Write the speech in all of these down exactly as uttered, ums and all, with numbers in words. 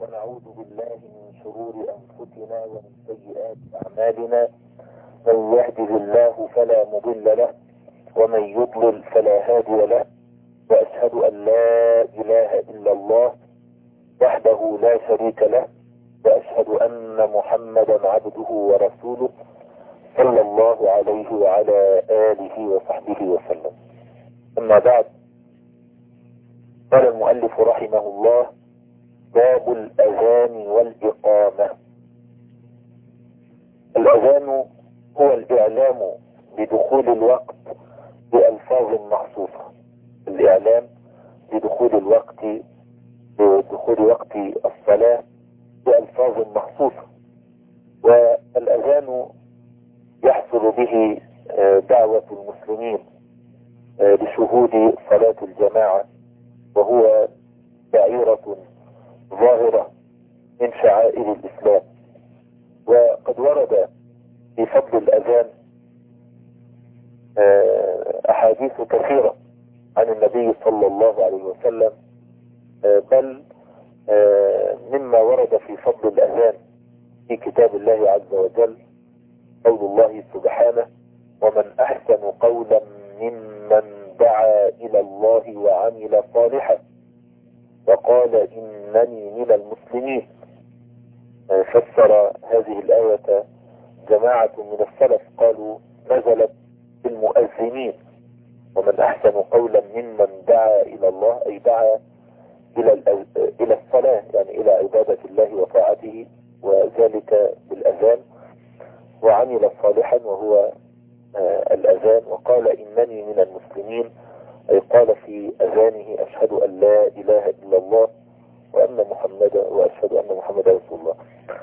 ونعوذ بالله من شرور أنفسنا ومن سيئات أعمالنا. من يهده الله فلا مضل له ومن يضلل فلا هادي له، وأشهد أن لا إله إلا الله وحده لا شريك له، وأشهد أن محمدا عبده ورسوله صلى الله عليه وعلى آله وصحبه وسلم. أما بعد، قال المؤلف رحمه الله: باب الأذان والإقامة. الأذان هو الإعلام بدخول الوقت بألفاظ مخصوصة، الإعلام بدخول الوقت بدخول وقت الصلاة بألفاظ مخصوصة. والأذان يحصل به دعوة المسلمين لشهود صلاة الجماعة، وهو دعيرة ظاهرة من شعائر الإسلام. وقد ورد في فضل الأذان أحاديث كثيرة عن النبي صلى الله عليه وسلم، بل مما ورد في فضل الأذان في كتاب الله عز وجل قول الله سبحانه: ومن أحسن قولا ممن دعا إلى الله وعمل صالحا وقال إنني من المسلمين. فسر هذه الآية جماعة من السلف، قالوا نزلت بالمؤذنين، ومن أحسن قولا ممن دعا إلى الله أي دعا إلى إلى الصلاة، يعني إلى عبادة الله وطاعته، وذلك بالأذان، وعمل صالحا وهو الأذان، وقال إنني من المسلمين أي قال في أذانه: أشهد أن لا إله إلا الله وأن محمدا وأشهد أن محمدا رسول الله.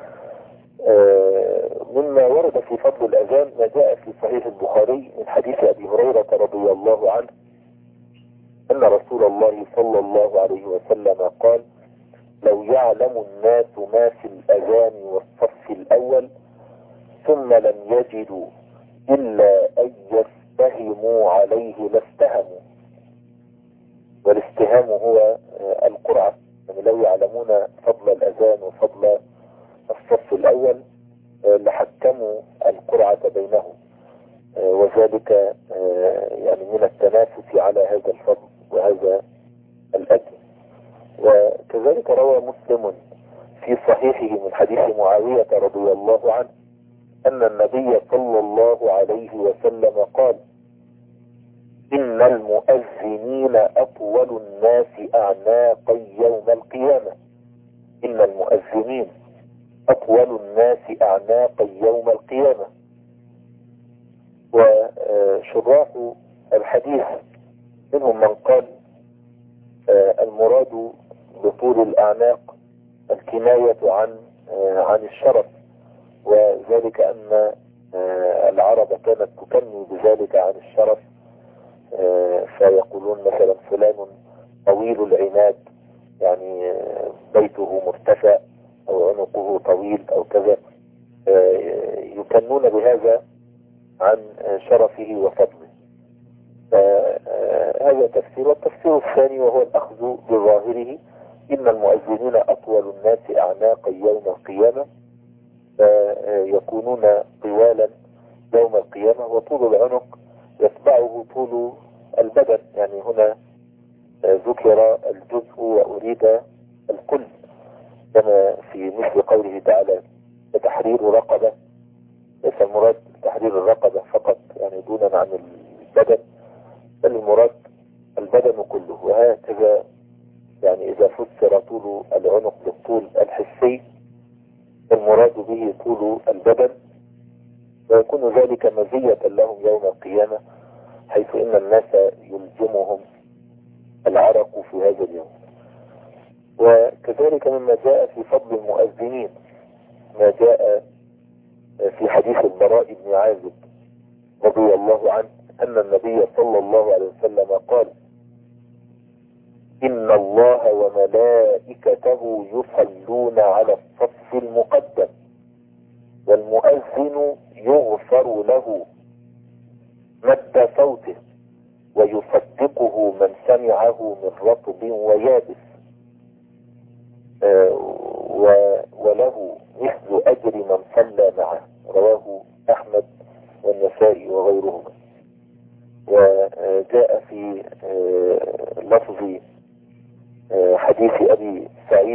مما ورد في فضل الأذان ما جاء في صحيح البخاري من حديث أبي هريرة رضي الله عنه أن رسول الله صلى الله عليه وسلم قال: لو يعلم الناس ما في الأذان والصف الأول ثم لم يجدوا إلا أن يستهموا عليه لاستهموا. والاستهام هو القرعة، يعني لو يعلمون فضل الأذان وفضل الصف الأول لحكموا القرعة بينهم، وذلك يعني من التنافس على هذا الفضل وهذا الأجر. وكذلك روى مسلم في صحيحه من حديث معاوية رضي الله عنه أن النبي صلى الله عليه وسلم قال: إن المؤذنين أطول الناس أعناقا يوم القيامة. إن المؤذنين أطول الناس أعناقا يوم القيامة. وشراح الحديث منهم من قال المراد بطول الأعناق الكناية عن عن الشرف، وذلك أن العرب كانت تكني بذلك عن الشرف، فيقولون مثلا فلان طويل العناد، يعني بيته مرتفع أو عنقه طويل أو كذا، يكنون بهذا عن شرفه وفضله. هذا تفسير. والتفسير الثاني وهو الأخذ بظاهره: إن المؤذنين أطول الناس أعناقا يوم القيامة، فيكونون طوالا يوم القيامة، وطول العنق يتبعه طول البدن، يعني هنا ذكر الجزء وأريد الكل، كما في مثل قوله تعالى: تحرير رقبة. ليس المراد تحرير الرقبة فقط، يعني دونا عن البدن، بل المراد البدن كله. وهكذا يعني إذا فسر طول العنق بالطول الحسي، المراد به طول البدن، ويكون ذلك مزية لهم يوم القيامة، حيث إن الناس يلزمهم العرق في هذا اليوم. وكذلك مما جاء في فضل المؤذنين ما جاء في حديث البراء بن عازب رضي الله عنه أن النبي صلى الله عليه وسلم قال: إن الله وملائكته يصلون على الصف المقدم، والمؤذن يغفر له مد صوته ويصدقه من سمعه من رطب ويابس.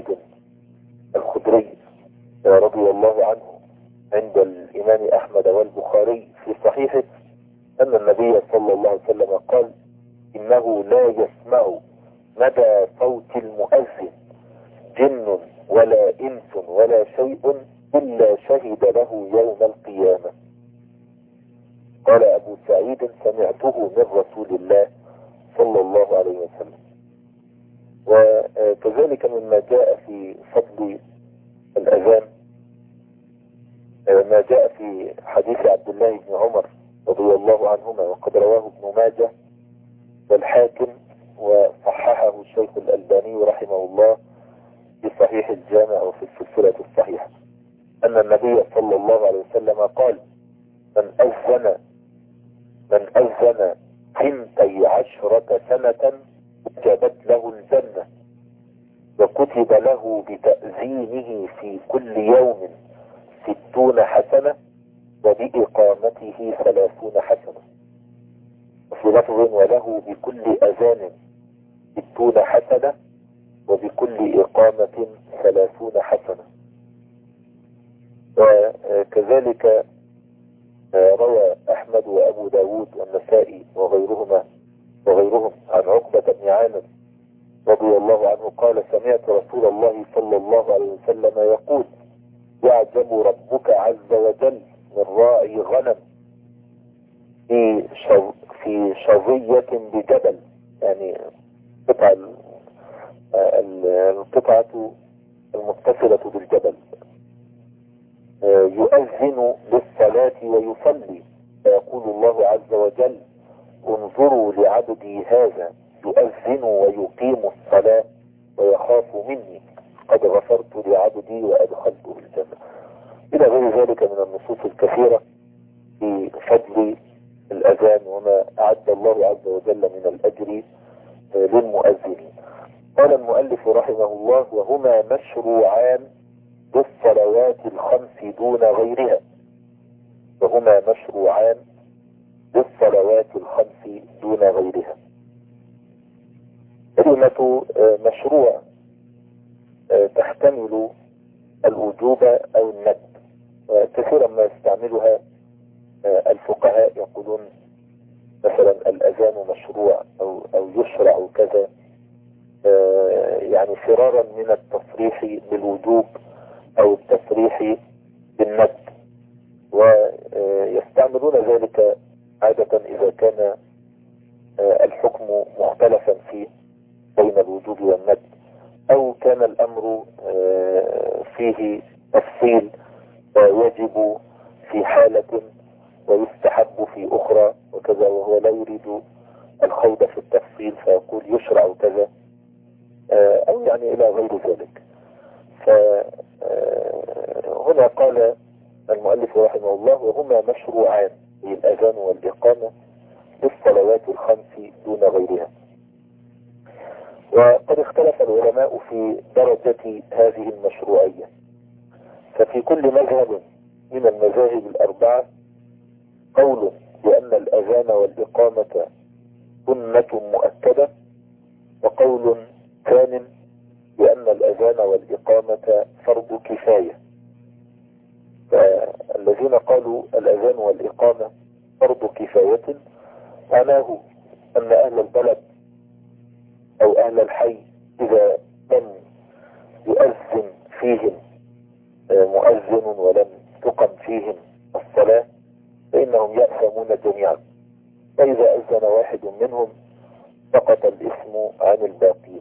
سعيد الخدري رضي الله عنه عند الإمام أحمد والبخاري في صحيحه أن النبي صلى الله عليه وسلم قال: إنه لا يسمع مدى صوت المؤذن جن ولا إنس ولا شيء إلا شهد له يوم القيامة. قال أبو سعيد: سمعته من رسول الله صلى الله عليه وسلم. وكذلك مما جاء في فضل الأذان ما جاء في حديث عبد الله بن عمر رضي الله عنهما، وقد رواه ابن ماجه والحاكم وصححه الشيخ الألباني رحمه الله في صحيح الجامع وفي السلسلة الصحيحة، أن النبي صلى الله عليه وسلم قال: من أذن من أذن ثنتي عشرة سنة وجبت له الجنة، وكتب له بتأذينه في كل يوم ستون حسنة، وبإقامته ثلاثون حسنة. وفي لفظ: وله بكل أذان ستون حسنة، وبكل إقامة ثلاثون حسنة. وكذلك روى أحمد وأبو داود والنسائي وغيرهما وغيرهم عن عقبة بن عامر رضي الله عنه قال: سمعت رسول الله صلى الله عليه وسلم يقول: يعجب ربك عز وجل من راعي غنم في شو في شظية بجبل، يعني قطع القطعة المتصلة بالجبل، يؤذن للصلاة ويصلي، فيقول الله عز وجل: انظروا لعبدي هذا يؤذن ويقيم الصلاة ويخاف مني، قد غفرت لعبدي وأدخلته الجنة. إلى غير ذلك من النصوص الكثيرة في فضل الأذان وما أعد الله عز وجل من الأجر للمؤذنين. قال المؤلف رحمه الله: وهما مشروعان بالصلوات الخمس دون غيرها. وهما مشروعان بالصلوات الخمس دون غيرها. كلمة مشروع تحتمل الوجوب أو الندب، وكثيرا ما يستعملها الفقهاء، يقولون مثلا الأذان مشروع أو, أو يشرع كذا، يعني فرارا من التصريح بالوجوب أو التصريح بالندب. ويستعملون ذلك عادة إذا كان الحكم مختلفا فيه بين الوجوب والندب، أو كان الأمر فيه تفصيل، يجب في حالة ويستحب في أخرى وكذا، وهو لا يريد الخوض في التفصيل فيقول يشرع كذا، أو يعني إلى غير ذلك. فهنا قال المؤلف رحمه الله: وهما مشروعان للأذان والإقامة بالصلوات الخمس دون غيرها. وقد اختلف العلماء في درجة هذه المشروعية، ففي كل مذهب من المذاهب الأربعة قول بأن الأذان والإقامة سنة مؤكدة، وقول ثان بأن الأذان والإقامة فرض كفاية. فالذين قالوا الأذان والإقامة فرض كفاية معناه أن أهل البلد أو أهل الحي إذا لم يؤذن فيهم مؤذن ولم تقم فيهم الصلاة فإنهم يأثمون جميعا، فإذا أذن واحد منهم سقط الإثم عن الباقين.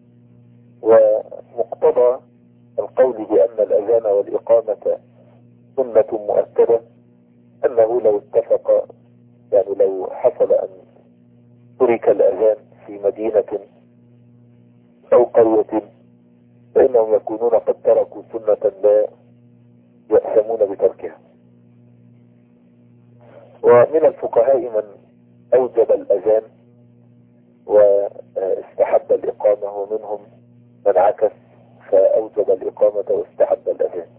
ومقتضى القول بأن الأذان والإقامة سنة مؤكدة أنه لو اتفق، يعني لو حصل أن ترك الأذان في مدينة أو قرية فإنهم يكونون قد تركوا سنة لا يأثمون بتركها. ومن الفقهاء من أوجب الأذان واستحب الإقامة، ومنهم من عكس فأوجب الإقامة واستحب الأذان.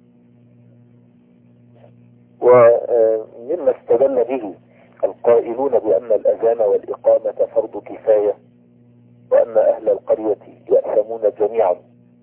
ومما استدل به القائلون بأن الأذان والإقامة فرض كفاية وأن أهل القرية يأثمون جميعا،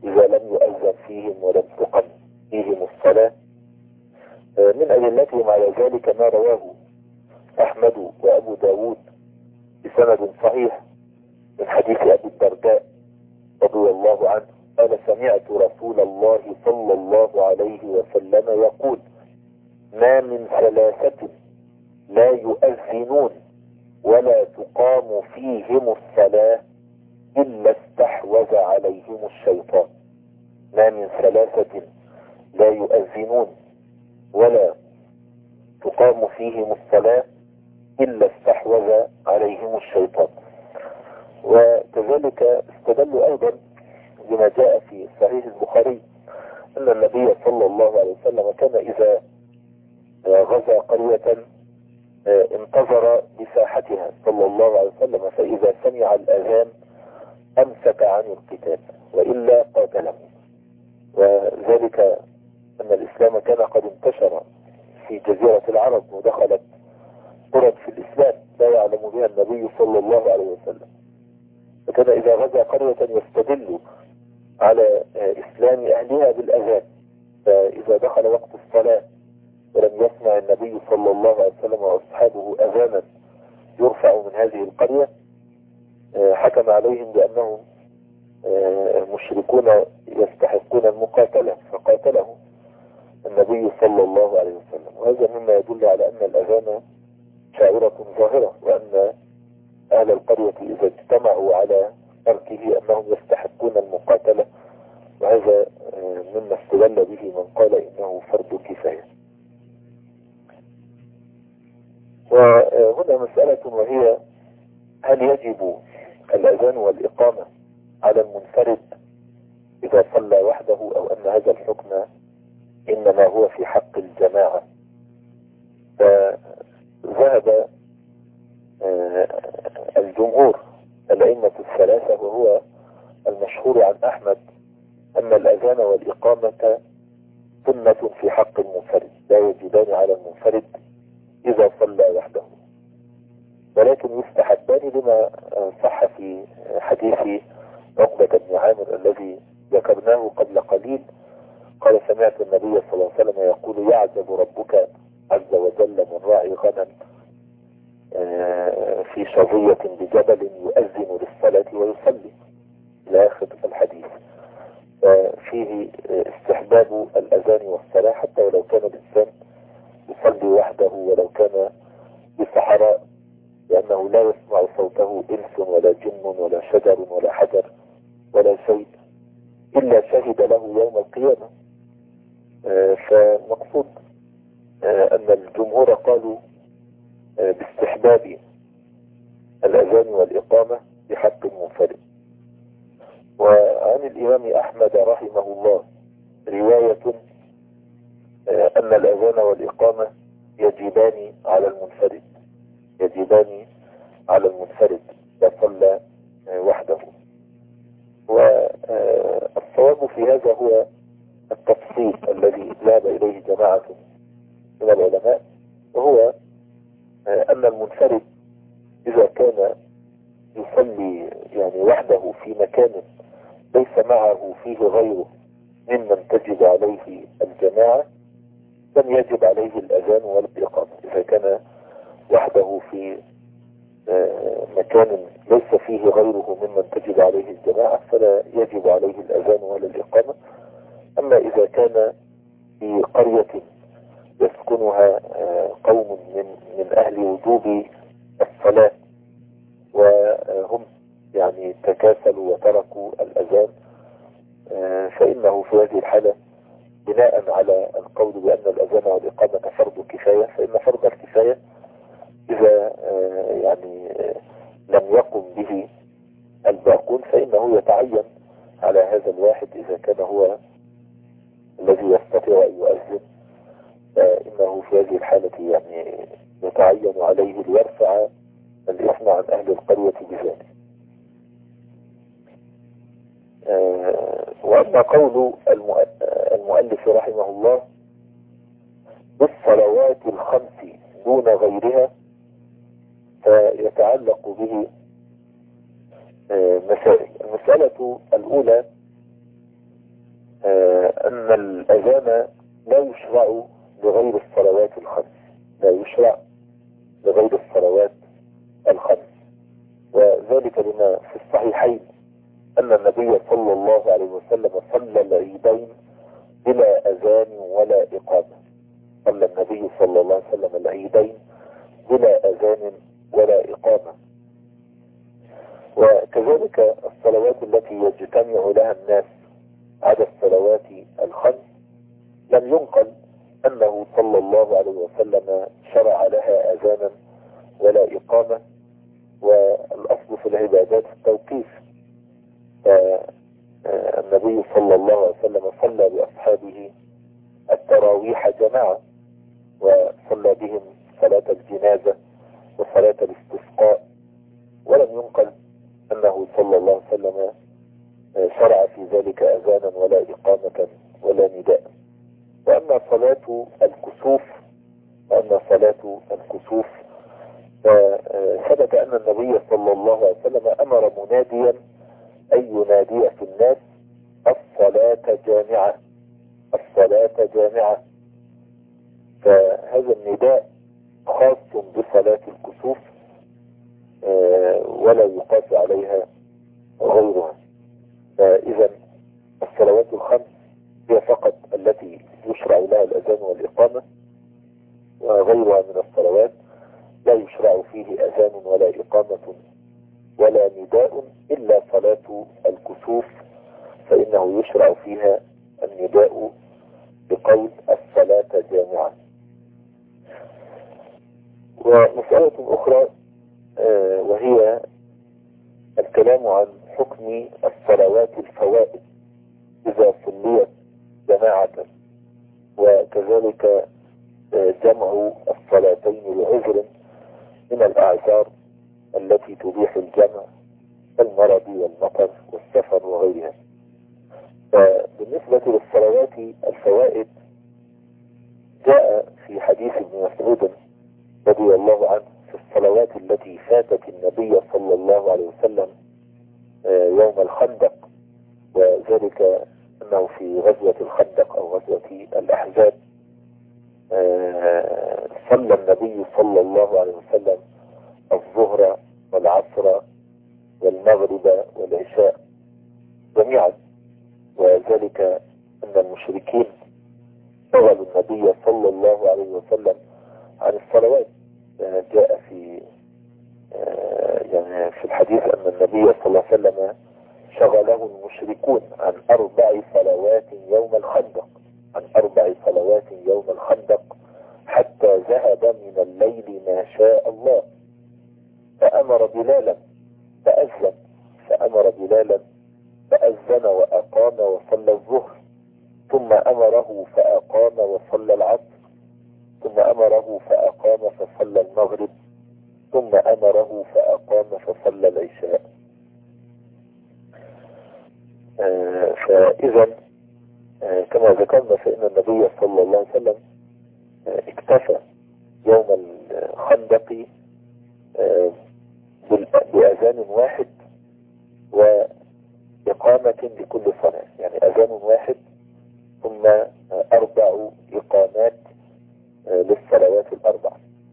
إذا لم يؤذن فيهم ولم تقم فيهم الصلاة. من أدلتهم على ذلك ما رواه أحمد وأبو داود بسند صحيح من حديث أبي الدرداء رضي الله عنه قال سمعت رسول الله صلى الله عليه وسلم يقول ما من ثلاثة لا يؤذنون ولا تقام فيهم الصلاة إلا استحوذ عليهم الشيطان. ما من ثلاثة لا يؤذنون ولا تقام فيهم الصلاة إلا استحوذ عليهم الشيطان. وكذلك استدلوا أيضا بما جاء في صحيح البخاري أن النبي صلى الله عليه وسلم كان إذا غزا قرية انتظر بساحتها صلى الله عليه وسلم، فإذا سمع الأذان أمسك عن القتال وإلا قاتله. وذلك أن الإسلام كان قد انتشر في جزيرة العرب ودخلت قرى في الإسلام لا يعلم بها النبي صلى الله عليه وسلم، فكان إذا غزا قرية يستدل على إسلام أهلها بالأذان. فإذا دخل وقت الصلاة ولم يسمع النبي صلى الله عليه وسلم وأصحابه أذانا يرفع من هذه القرية حكم عليهم بأنهم مشركون يستحقون المقاتلة، فقاتلهم النبي صلى الله عليه وسلم. وهذا مما يدل على أن الأذان شائرة ظاهرة، وأن أهل القرية إذا اجتمعوا على تركه أنهم يستحقون المقاتلة، وهذا مما استدل به من قال إنه فرض كفاية. وهنا مسألة وهي هل يجب الأذان والإقامة على المنفرد إذا صلى وحده، أو أن هذا الحكم إنما هو في حق الجماعة؟ فذهب الجمهور الأئمة الثلاثة وهو المشهور عن أحمد أن الأذان والإقامة سنة في حق المنفرد، لا يجبان على المنفرد إذا صلى وحده، ولكن يستحبان لما صح في حديث عقبة بن عامر الذي ذكرناه قبل قليل. قال سمعت النبي صلى الله عليه وسلم يقول يعجب ربك عز وجل من راعي غنم في شظية بجبل يؤذن للصلاة ويصلي إلى آخر الحديث. فيه استحباب الأذان والصلاة حتى ولو كان الإنسان يصلي وحده ولو كان بصحراء، لأنه لا يسمع صوته إنس ولا جن ولا شجر ولا حجر ولا شيء إلا شهد له يوم القيامة. فالمقصود أن الجمهور قالوا باستحباب الأذان والإقامة بحق المنفرد. وعن الإمام أحمد رحمه الله رواية أن الأذان والإقامة يجبان على المنفرد يجبان على المنفرد يصلى وحده. والصواب في هذا هو التفصيل الذي ذهب إليه جماعة من العلماء، وهو أن المنفرد إذا كان يصلي يعني وحده في مكان ليس معه فيه غيره ممن تجب عليه الجماعة لم يجب عليه الأذان ولا الإقامة. إذا كان وحده في مكان ليس فيه غيره ممن تجب عليه الجماعة فلا يجب عليه الأذان ولا الإقامة. أما إذا كان في قرية يسكنها قوم من من أهل وجوب الصلاة وهم يعني تكاسلوا وتركوا الأذان، فإنه في هذه الحالة بناء على القول بأن الأذان والإقامة فرض كفاية، فإن فرض الكفاية إذا يعني لم يقم به الباقون فإنه يتعين على هذا الواحد إذا كان هو الذي يستطيع أن يؤذن، فإنه في هذه الحالة يعني يتعين عليه ليرفع الإثم عن أهل القرية بذلك. وأما قول المؤلف رحمه الله بالصلوات الخمس دون غيرها فيتعلق به مسائل. المسألة الأولى أن الأذان لا يشرع لغير الصلوات الخمس، لا يشرع لغير الصلوات الخمس، وذلك لما في الصحيحين أن النبي صلى الله عليه وسلم صلى العيدين بلا أذان ولا إقامة. صلى النبي صلى الله عليه وسلم العيدين بلا أذان ولا إقامة. وكذلك الصلوات التي يجتمع لها الناس على الصلوات الخمس لم ينقل أنه صلى الله عليه وسلم شرع لها أذانا ولا إقامة، والأصل في العبادات التوقيف. فالنبي صلى الله عليه وسلم صلى بأصحابه التراويح جماعة، وصلى بهم صلاة الجنازة وصلاة الاستسقاء، ولم ينقل أنه صلى الله عليه وسلم شرع في ذلك أذانا ولا إقامة ولا نداء. وأما صلاة الكسوف وأما صلاة الكسوف فثبت أن النبي صلى الله عليه وسلم أمر مناديا أن ينادي في الناس الصلاة جامعة، الصلاة جامعة. فهذا النداء خاص بصلاة الكسوف ولا يقاس عليها غيرها. فإذا الصلوات الخمس هي فقط التي يشرع لها الأذان والإقامة، وغيرها من الصلوات لا يشرع فيه أذان ولا إقامة ولا نداء إلا صلاة الكسوف، فإنه يشرع فيها النداء بقول الصلاة جامعة. ومسألة أخرى وهي الكلام عن حكم الصلوات الفوائد إذا صليت جماعة، وكذلك جمع الصلاتين لعذر من الأعذار التي تبيح الجمع كالمرض والمطر والسفر وغيرها. فبالنسبة للصلوات الفوائد جاء في حديث ابن مسعود رضي الله عنه في الصلوات التي فاتت النبي صلى الله عليه وسلم يوم الخندق، وذلك أنه في غزوة الخندق أو غزوة الأحزاب صلى النبي صلى الله عليه وسلم الظهر والعصر والمغرب والعشاء جميعا، وذلك أن المشركين شغلوا النبي صلى الله عليه وسلم عن الصلوات. جاء في يعني في الحديث أن النبي صلى الله عليه وسلم شغله المشركون عن أربع صلوات يوم الخندق، عن أربع صلوات يوم الخندق حتى ذهب من الليل ما شاء الله، فأمر بلالا فأذن فأمر بلالا فأذن وأقام وصلى الظهر، ثم أمره فأقام وصلى العصر، ثم أمره فأقام فصلى المغرب، ثم أمره فأقام فصلى العشاء. آه فإذا آه كما ذكرنا فإن النبي صلى الله عليه وسلم آه اكتفى يوم الخندق آه بأذان واحد وإقامة لكل صلاة، يعني أذان واحد ثم آه أربع إقامات آه للصلوات الأربع.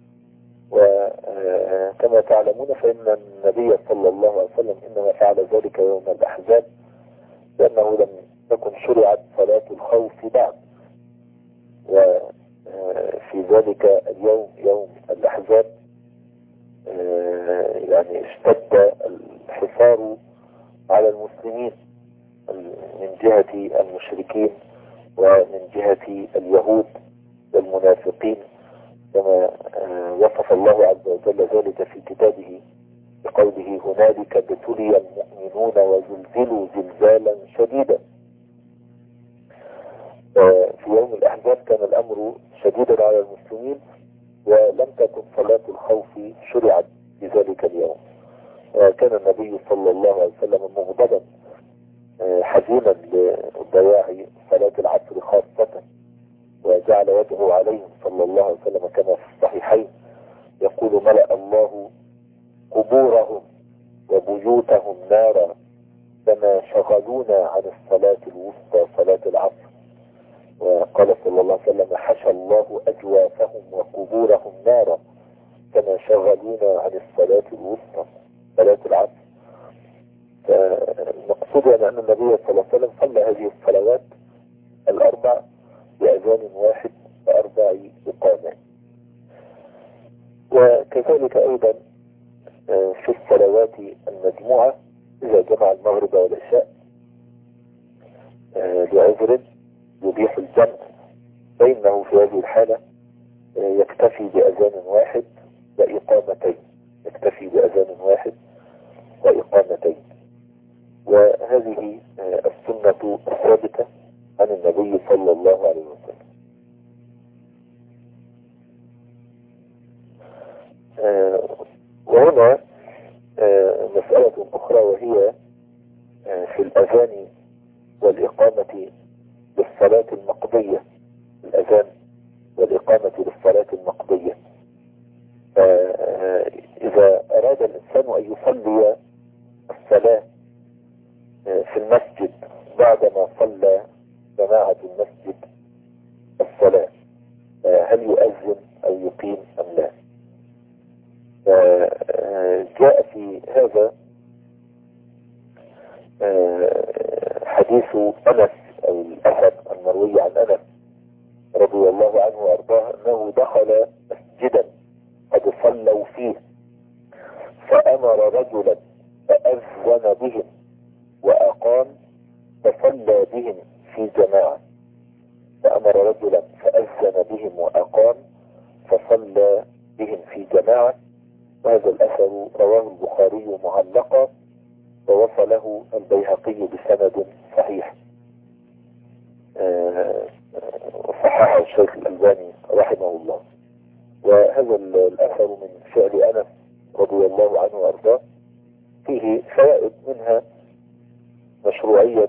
وكما تعلمون فإن النبي صلى الله عليه وسلم إنما فعل ذلك يوم الأحزاب لأنه لم تكن شرعت صلاة الخوف بعد، وفي ذلك اليوم يوم الأحزاب يعني اشتد الحصار على المسلمين من جهة المشركين ومن جهة اليهود والمنافقين، كما وصف الله عز وجل ذلك في كتابه بقوله هنالك ابتلي المؤمنون وزلزلوا زلزالا شديدا. في يوم الأحزاب كان الأمر شديدا على المسلمين، ولم تكن صلاة الخوف شرعت في ذلك اليوم. كان النبي صلى الله عليه وسلم مغضبا حزينا لضياع صلاة العصر خاصة، وجعل وجهه عليهم صلى الله عليه وسلم كما في الصحيحين يقول ملأ الله قبورهم وبيوتهم نارا كما شغلونا عن الصلاة الوسطى صلاة العصر الأربع بأذان واحد وأربع إقامات. وكذلك أيضا في الصلوات المجموعة إذا جمع المغرب والعشاء لعذر يبيح الجمع، فإنه في هذه الحالة يكتفي بأذان واحد وإقامتين يكتفي بأذان واحد وإقامتين. وهذه السنة الثابتة عن النبي صلى الله عليه وسلم. وهنا مسألة أخرى، وهي في الأذان والإقامة للصلاة المقضية الأذان والإقامة للصلاة المقضية. إذا أراد الإنسان أن يصلي الصلاة في المسجد بعدما صلى جماعة المسجد الصلاة، هل يؤذن أو يقيم أم لا؟ جاء في هذا حديث أنس أو الأثر المروي عن أنس رضي الله عنه وأرضاه أنه دخل مسجدا قد صلوا فيه فأمر رجلا فأذن بهم وأقام فصلى بهم في جماعة فأمر رجلا فأذن بهم وأقام فصلى بهم في جماعة. وهذا الأثر رواه البخاري معلقا ووصله البيهقي بسند صحيح، صححه الشيخ الألباني رحمه الله. وهذا الأثر من فعل أنس رضي الله عنه وأرضاه فيه فوائد، منها مشروعية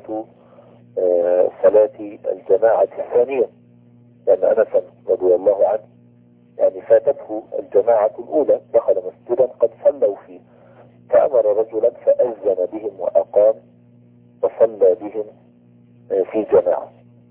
صلاة الجماعة الثانية، لأن أنس رضي الله عنه يعني فاتته الجماعة الأولى، دخل مسجدا قد صلوا فيه فأمر رجلا فأذن بهم وأقام وصلى بهم في جماعة.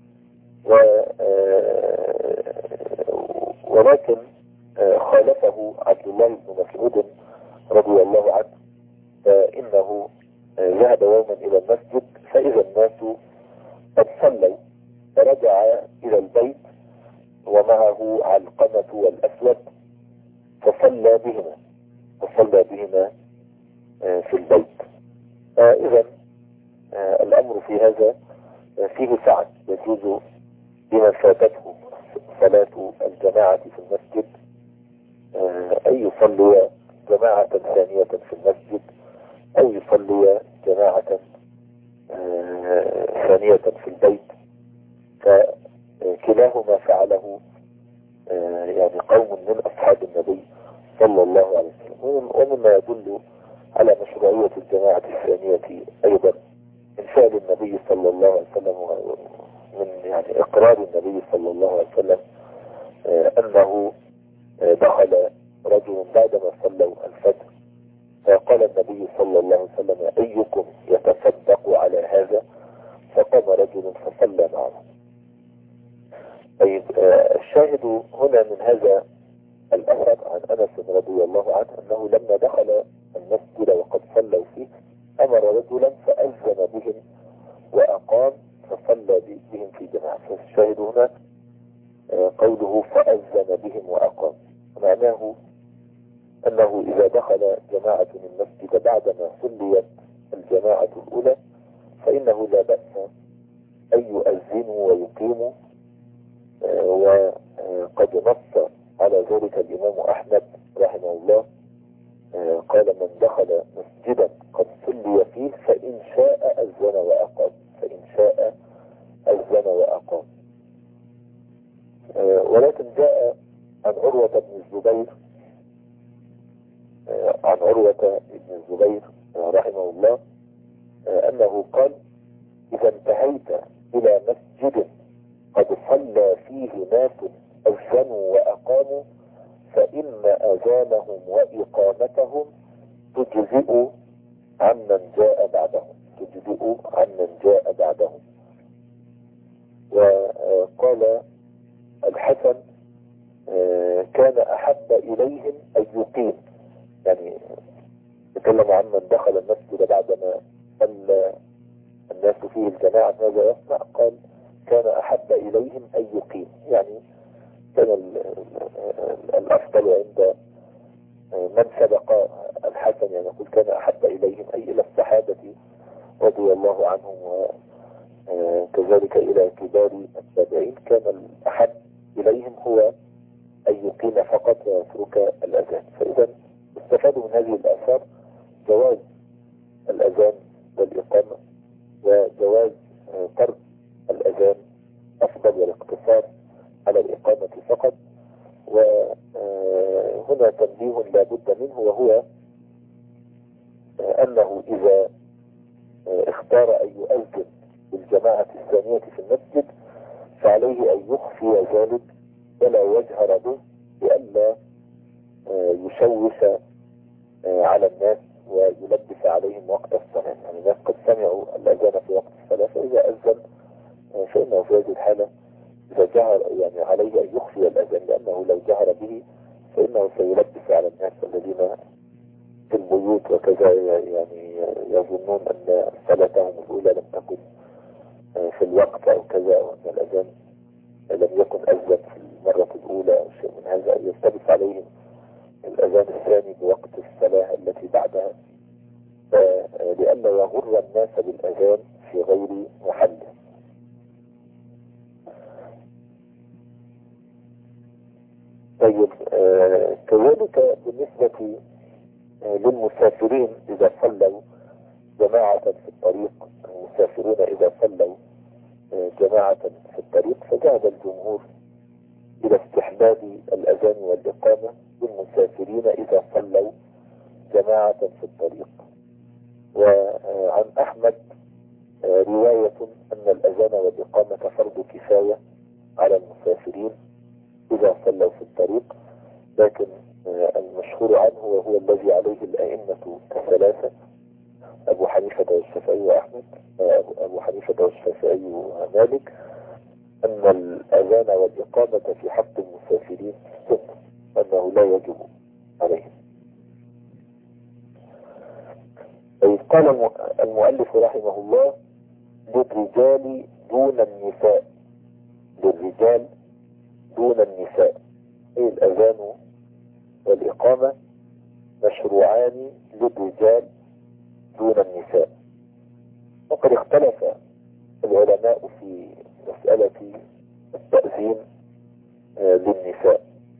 ولكن خالفه عبد الله بن مسعود رضي الله عنه، فإنه ذهب يوما إلى المسجد فإذا الناس قد صلوا، فرجع إلى البيت ومعه علقمة والأسود فصلى بهما فصلى بهما في البيت. إذا الأمر في هذا فيه سعة، يجوز لمن فاتته صلاة الجماعة في المسجد أن يصلي جماعة ثانية في المسجد أو يصلي جماعة ثانية في البيت، فكلاهما فعله يعني قوم من أصحاب النبي صلى الله عليه وسلم. ومما يدل على مشروعية الجماعة الثانية أيضا من فعل النبي صلى الله عليه وسلم، ومن يعني إقرار النبي صلى الله عليه وسلم أنه دخل رجل بعدما صلوا الفجر فقال النبي صلى الله عليه وسلم: أيكم يتصدق على هذا؟ فقام رجل فصلى معه. طيب، الشاهد هنا من هذا الأثر عن أنس رضي الله عنه أنه لما دخل المسجد وقد صلوا فيه أمر رجلا فأذن بهم وأقام فصلى بهم في جماعة. فالشاهد هنا قوله فأذن بهم وأقام، معناه أنه إذا دخل جماعة المسجد بعدما صليت الجماعة الأولى فإنه لا بأس أن يؤذنوا ويقيموا. وقد نص على ذلك الإمام أحمد رحمه الله، قال: من دخل مسجدا قد صلي فيه فإن شاء أذن وأقام فإن شاء أذن وأقام. ولكن جاء عن عروة بن الزبير عن عروة بن الزبير رحمه الله أنه قال: إذا انتهيت إلى مسجد قد صلى فيه ناس أذنوا وأقاموا فإن أذانهم وإقامتهم تجزئ عمن جاء بعدهم تجزئ عمن جاء بعدهم. وقال الحسن: كان أحب إليهم أن يقيم، يعني تكلم عن من دخل المسجد بعدما صلى الناس فيه الجماعة ماذا يصنع؟ قال: كان كان أحب إليهم أن يقيم، يعني كان الأفضل عند من سبق الحسن، يعني يقول كان أحب إليهم أي إلى الصحابة رضي الله عنهم وكذلك إلى كبار التابعين، كان الأحب إليهم هو أن يقيم فقط ويترك الأذان. فإذا استفادوا من هذه الآثار جواز الأذان والإقامة، وجواز ترك الأذان أفضل والاقتصار على الإقامة فقط. وهنا تنبيه لا بد منه، وهو أنه إذا اختار أن يؤذن بالجماعة الثانية في المسجد فعليه أن يخفي ذلك ولا يجهر به، لئلا يشوش على الناس ويلبس عليهم وقت الصلاة. يعني الناس قد سمعوا الأذان في وقت الصلاة، فإذا أذن فإنه في هذه الحالة إذا جهر يعني عليه أن يخفي الأذان، لأنه لو جهر به فإنه سيلبس على الناس الذين في البيوت وكذا، يعني يظنون أن صلاتهم الأولى لم تكن في الوقت أو كذا، أو أن الأذان لم يكن أذن في المرة الأولى أو شيء من هذا، يلتبس عليهم الأذان الثاني بوقت الصلاة التي بعدها، لئلا يغر الناس بالأذان في غير محله. طيب آه كذلك بالنسبة آه للمسافرين إذا صلوا جماعة في الطريق، المسافرون إذا صلوا آه جماعة في الطريق، فذهب الجمهور إلى استحباب الأذان والإقامة للمسافرين إذا صلوا جماعة في الطريق. وعن أحمد آه رواية أن الأذان والإقامة فرض كفاية على المسافرين إذا صلوا في الطريق، لكن المشهور عنه وهو الذي عليه الأئمة الثلاثة أبو حنيفة والشافعي وأحمد، أبو حنيفة والشافعي ومالك، أن الأذان والإقامة في حق المسافرين سنة، أنه لا يجب عليهم. طيب قال المؤلف رحمه الله: للرجال دون النساء، للرجال دون النساء، أي الأذان والإقامة مشروعان للرجال دون النساء. وقد اختلف العلماء في مسألة التأذين للنساء،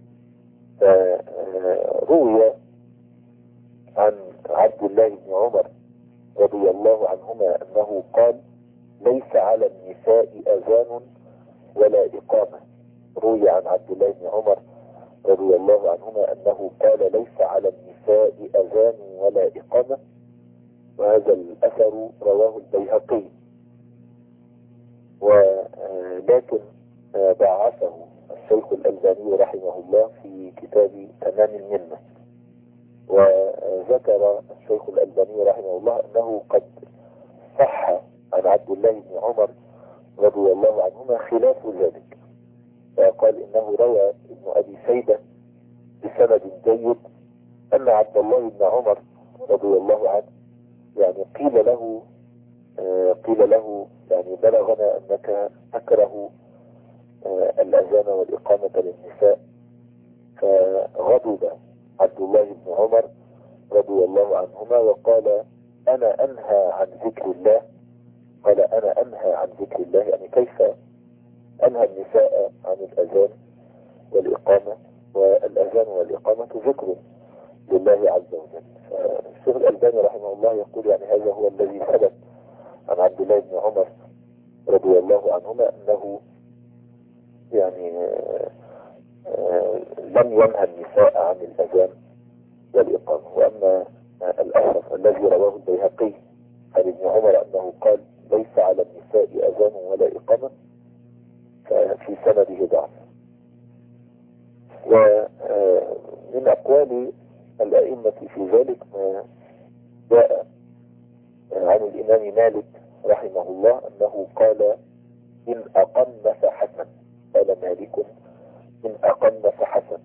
فروي عن عبد الله بن عمر رضي الله عنهما أنه قال: ليس على النساء أذان ولا إقامة. روي عن عبد الله بن عمر رضي الله عنهما أنه قال: ليس على النساء أذان ولا إقامة. وهذا الأثر رواه البيهقي، ولكن ضعفه الشيخ الألباني رحمه الله في كتاب تمام المنة. وذكر الشيخ الألباني رحمه الله أنه قد صح عن عبد الله بن عمر رضي الله عنهما خلاف ذلك، فقال إنه روى ابن أبي شيبة بسند جيد أن عبد الله بن عمر رضي الله عنه يعني قيل له آه قيل له يعني بلغنا أنك تكره آه الأذان والإقامة للنساء، فغضب عبد الله بن عمر رضي الله عنهما وقال: أنا أنهى عن ذكر الله. قال: أنا أنهى عن ذكر الله، يعني كيف أنهى النساء عن الأذان والإقامة؟ والأذان والإقامة ذكر لله عز وجل. فالشيخ الألباني رحمه الله يقول يعني هذا هو الذي ثبت عن عبد الله بن عمر رضي الله عنهما أنه يعني آآ آآ لم ينهى النساء عن الأذان والإقامة. وأما الأثر الذي رواه البيهقي عن ابن عمر أنه قال: ليس على النساء أذان ولا إقامة، ففي سنده ضعف. ومن أقوال الأئمة في ذلك ما جاء عن الإمام مالك رحمه الله أنه قال: إن أقم فحسن. قال مالك: إن أقم فحسن.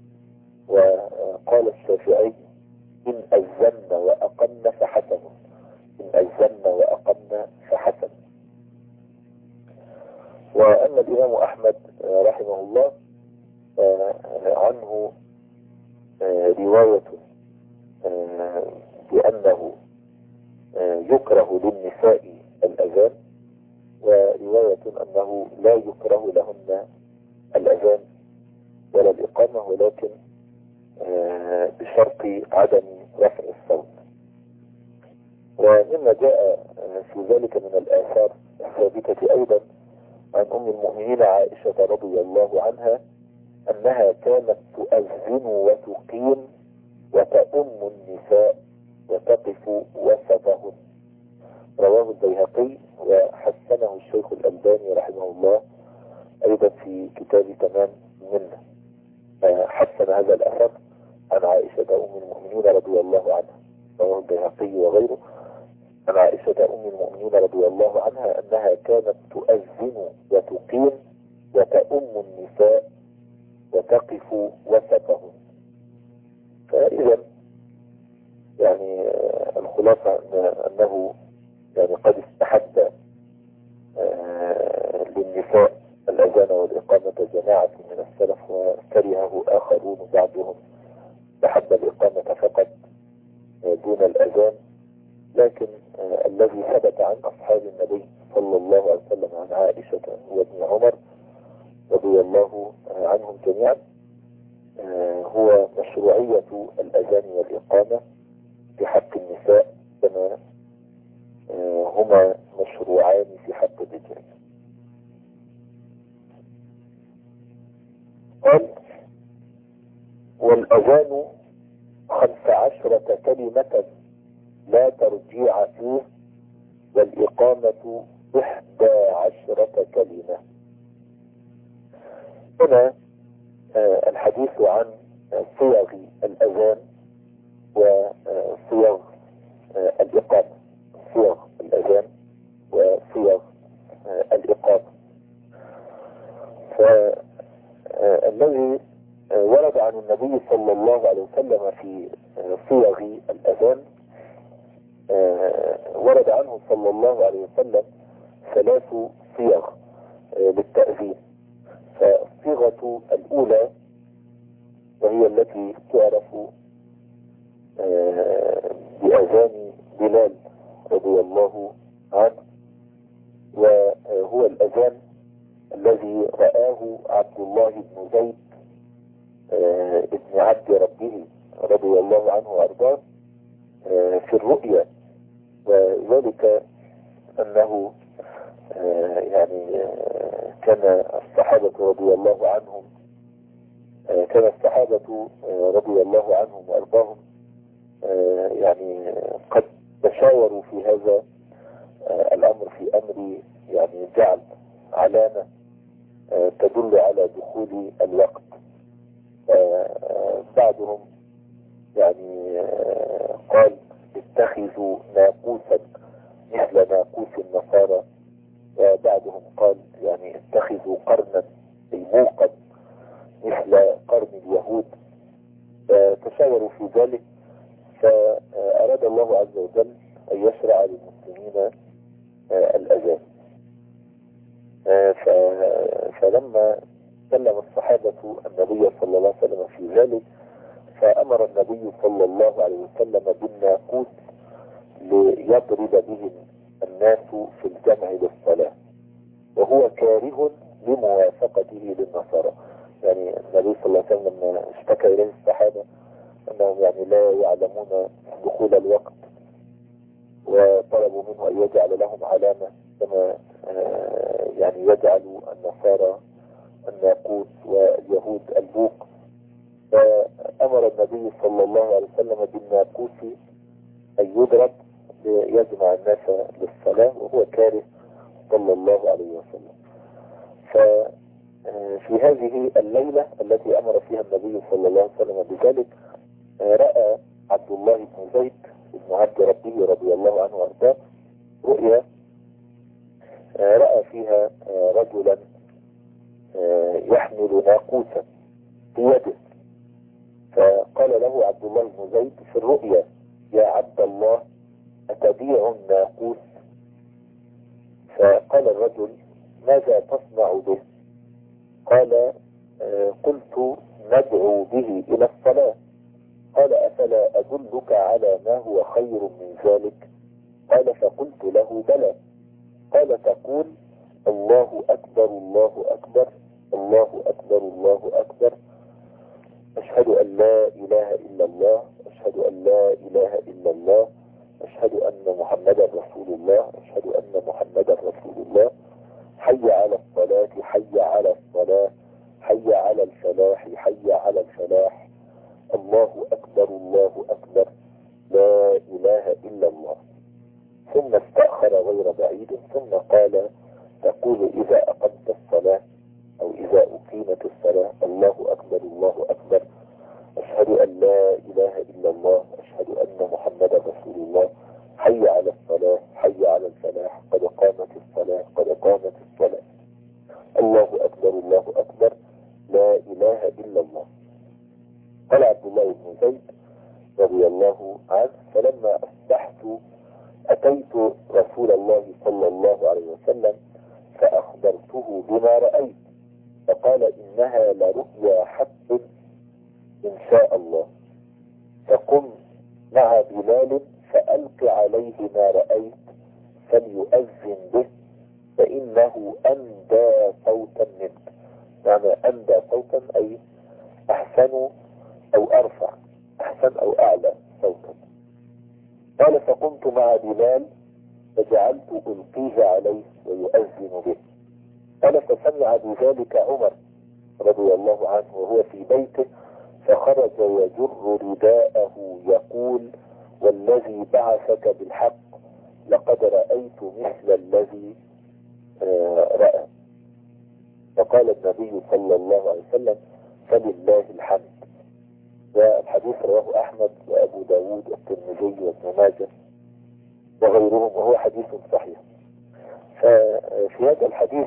وقال الشافعي: إن أذن وأقم فحسن. إن أذن وأقم فحسن. وأما الإمام أحمد رحمه الله عنه رواية بأنه يكره للنساء الأذان، ورواية أنه لا يكره لهن الأذان ولا الإقامة، ولكن بشرط عدم رفع الصوت. ومما جاء في ذلك من الآثار الثابتة أيضا عن أم المؤمنين عائشة رضي الله عنها أنها كانت تؤذن وتقيم وتؤم النساء وتقف وسطهن. رواه البيهقي وحسنه الشيخ الألباني رحمه الله أيضا في كتاب تمام منه. حسن هذا الأثر عن عائشة أم المؤمنين رضي الله عنها، رواه البيهقي وغيره، عن عائشة أم المؤمنين رضي الله عنها أنها كانت تؤذن وتقيم وتؤم النساء وتقف وسطهن. فإذا يعني الخلاصة أنه يعني قد استحب للنساء الأذان والإقامة جماعة من السلف، وكرهه آخرون بعضهم استحب الإقامة فقط دون الأذان. لكن الذي ثبت عن أصحاب النبي صلى الله عليه وسلم عن عائشة وابن عمر رضي الله عنهم جميعا هو مشروعية الأذان والإقامة في حق النساء كما هما مشروعان في حق الرجال. قال: والأذان خمس عشرة كلمة لا ترجيع فيه، والإقامة إحدى عشرة كلمة. هنا الحديث عن صيغ الأذان وصيغ الإقامة، صيغ الأذان وصيغ الإقامة. فالذي ورد عن النبي صلى الله عليه وسلم في صيغ الأذان ورد عنه صلى الله عليه وسلم ثلاث صيغ للتأذين. فالصيغة الأولى وهي التي تعرف بأذان بلال رضي الله عنه، وهو الأذان الذي رآه عبد الله بن زيد ابن عبد ربه رضي الله عنه وأرضاه في الرؤيا، وذلك أنه يعني كان الصحابة رضي الله عنهم كان الصحابة رضي الله عنهم وأرضاهم يعني قد تشاوروا في هذا الأمر في أمر يعني جعل علامة تدل على دخول الوقت. بعضهم يعني قال اتخذوا ناقوسا مثل ناقوس النصارى، وبعضهم قال يعني اتخذوا قرنا موقد مثل قرن اليهود. فتشاوروا في ذلك، فأراد الله عز وجل أن يشرع للمسلمين الأذان. فلما كلم الصحابة النبي صلى الله عليه وسلم في ذلك، فأمر النبي صلى الله عليه وسلم بالناقوس ليضرب به الناس في الجمع للصلاة، وهو كاره لموافقته للنصارى. يعني النبي صلى الله عليه وسلم لما اشتكى إليه الصحابة أنهم يعني لا يعلمون دخول الوقت، وطلبوا منه أن يجعل لهم علامة كما يعني يجعل النصارى الناقوس واليهود البوق، فأمر النبي صلى الله عليه وسلم بالناقوس أن يضرب ليجمع الناس للصلاة، وهو كاره صلى الله عليه وسلم. ففي هذه الليلة التي أمر فيها النبي صلى الله عليه وسلم بذلك، رأى عبد الله بن زيد بن عبد ربه رضي الله عنه وارضاه رؤيا رأى فيها رجلا يحمل ناقوسا في يده، فقال له عبد الله بن زيد في الرؤيا: يا عبد الله أتبيع الناقوس؟ فقال الرجل: ماذا تصنع به؟ قال قلت ندعو به إلى الصلاة. قال أفلا أدلك على ما هو خير من ذلك؟ قال فقلت له بلى. قال تقول الله أكبر الله أكبر الله أكبر الله أكبر، أشهد أن لا إله إلا الله، أشهد أن لا إله إلا الله، أشهد أن محمدا رسول الله، أشهد أن محمدا رسول الله، حي على الصلاة حي على الصلاة، حي على الفلاح حي على الفلاح، الله أكبر الله أكبر، لا إله إلا الله. ثم استأخر غير بعيد ثم قال تقول إذا أقمت الصلاة أو إذا أقيمت الصلاة الله أكبر الله أكبر، أشهد أن لا إله إلا الله، أشهد أن محمدا رسول الله، حي على الصلاة حي على الفلاح، قد قامت الصلاة قد قامت الصلاة، الله أكبر الله أكبر، لا إله إلا الله. قال عبد الله بن زيد رضي الله عنه فلما أصبحت أتيت رسول الله صلى الله عليه وسلم فأخبرته بما رأيت، فقال إنها لرؤيا حق إن شاء الله، فقم مع بلال فألق عليه ما رأيت فليؤذن به فإنه أندى صوتا منك. معنى أندى صوتا أي أحسن أو أرفع، أحسن أو أعلى صوتا. قال فقمت مع بلال فجعلت ألقيه عليه ويؤذن به. قال فسمع بذلك عمر رضي الله عنه وهو في بيته فخرج يجر رداءه يقول والذي بعثك بالحق لقد رأيت مثل الذي رأى. فقال النبي صلى الله عليه وسلم فلله الحمد. والحديث رواه أحمد وأبو داود والترمذي وابن ماجه وغيرهم وهو حديث صحيح. ففي هذا الحديث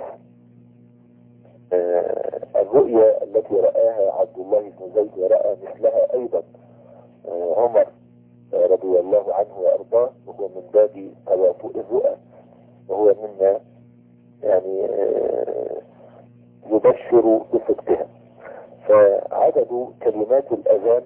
الرؤيا التي رآها عبد الله بن زيد ورأى مثلها أيضا عمر رضي الله عنه وأرضاه، وهو من باب تواطؤ الرؤى، وهو مما يعني يبشر بصدقها. فعدد كلمات الأذان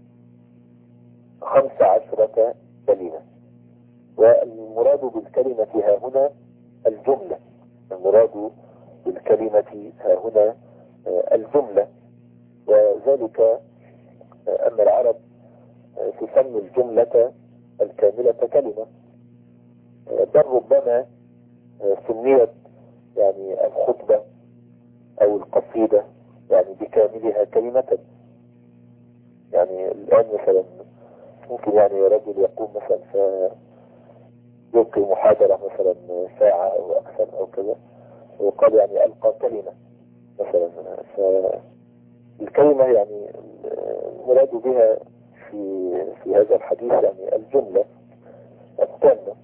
خمس عشرة كلمة، والمراد بالكلمة ها هنا الجملة، المراد بالكلمة ها هنا الجملة، وذلك أن العرب تسمي الجملة الكاملة كلمة، بل ربما سميت يعني الخطبة أو القصيدة يعني بكاملها كلمة. يعني الآن مثلا ممكن يعني رجل يقوم مثلا فيلقي محاضرة مثلا ساعة أو أكثر أو كذا وقال يعني ألقى كلمة مثلا، فالكلمة يعني المراد بها في في هذا الحديث يعني الجملة التامة.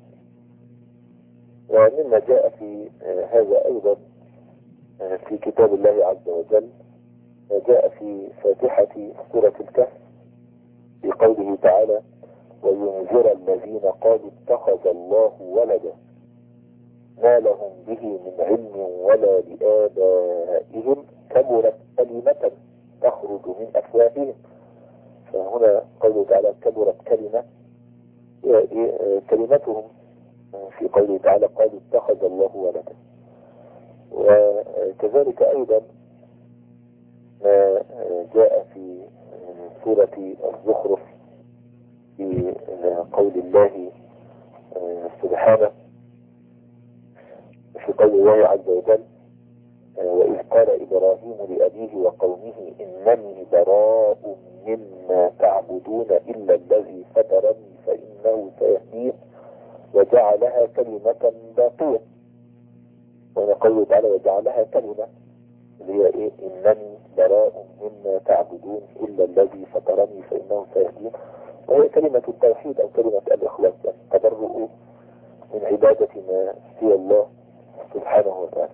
ومما جاء في هذا أيضا في كتاب الله عز وجل جاء في فاتحة سورة الكهف في قوله تعالى وينذر الذين قالوا اتخذ الله ولدا ما لهم به من علم ولا لآبائهم كبرت كلمة تخرج من أفواههم. فهنا قوله تعالى كبرت كلمة كلمتهم في قوله تعالى قالوا اتخذ الله ولدا. وكذلك أيضا ما جاء في سورة الزخرف في قول الله سبحانه في قول الله عز وجل وإذ قال إبراهيم لأبيه وقومه إنني براء مما تعبدون إلا الذي فطرني فإنه سيهدين وجعلها كلمة باقية. وأنا قوله تعالى وجعلها كلمة اللي هي إيه إنني براء مما تعبدون إلا الذي فطرني فإنه سيهدين، وهي كلمة التوحيد أو كلمة الإخلاص، يعني التبرؤ من عبادة ما سوى الله سبحانه وتعالى.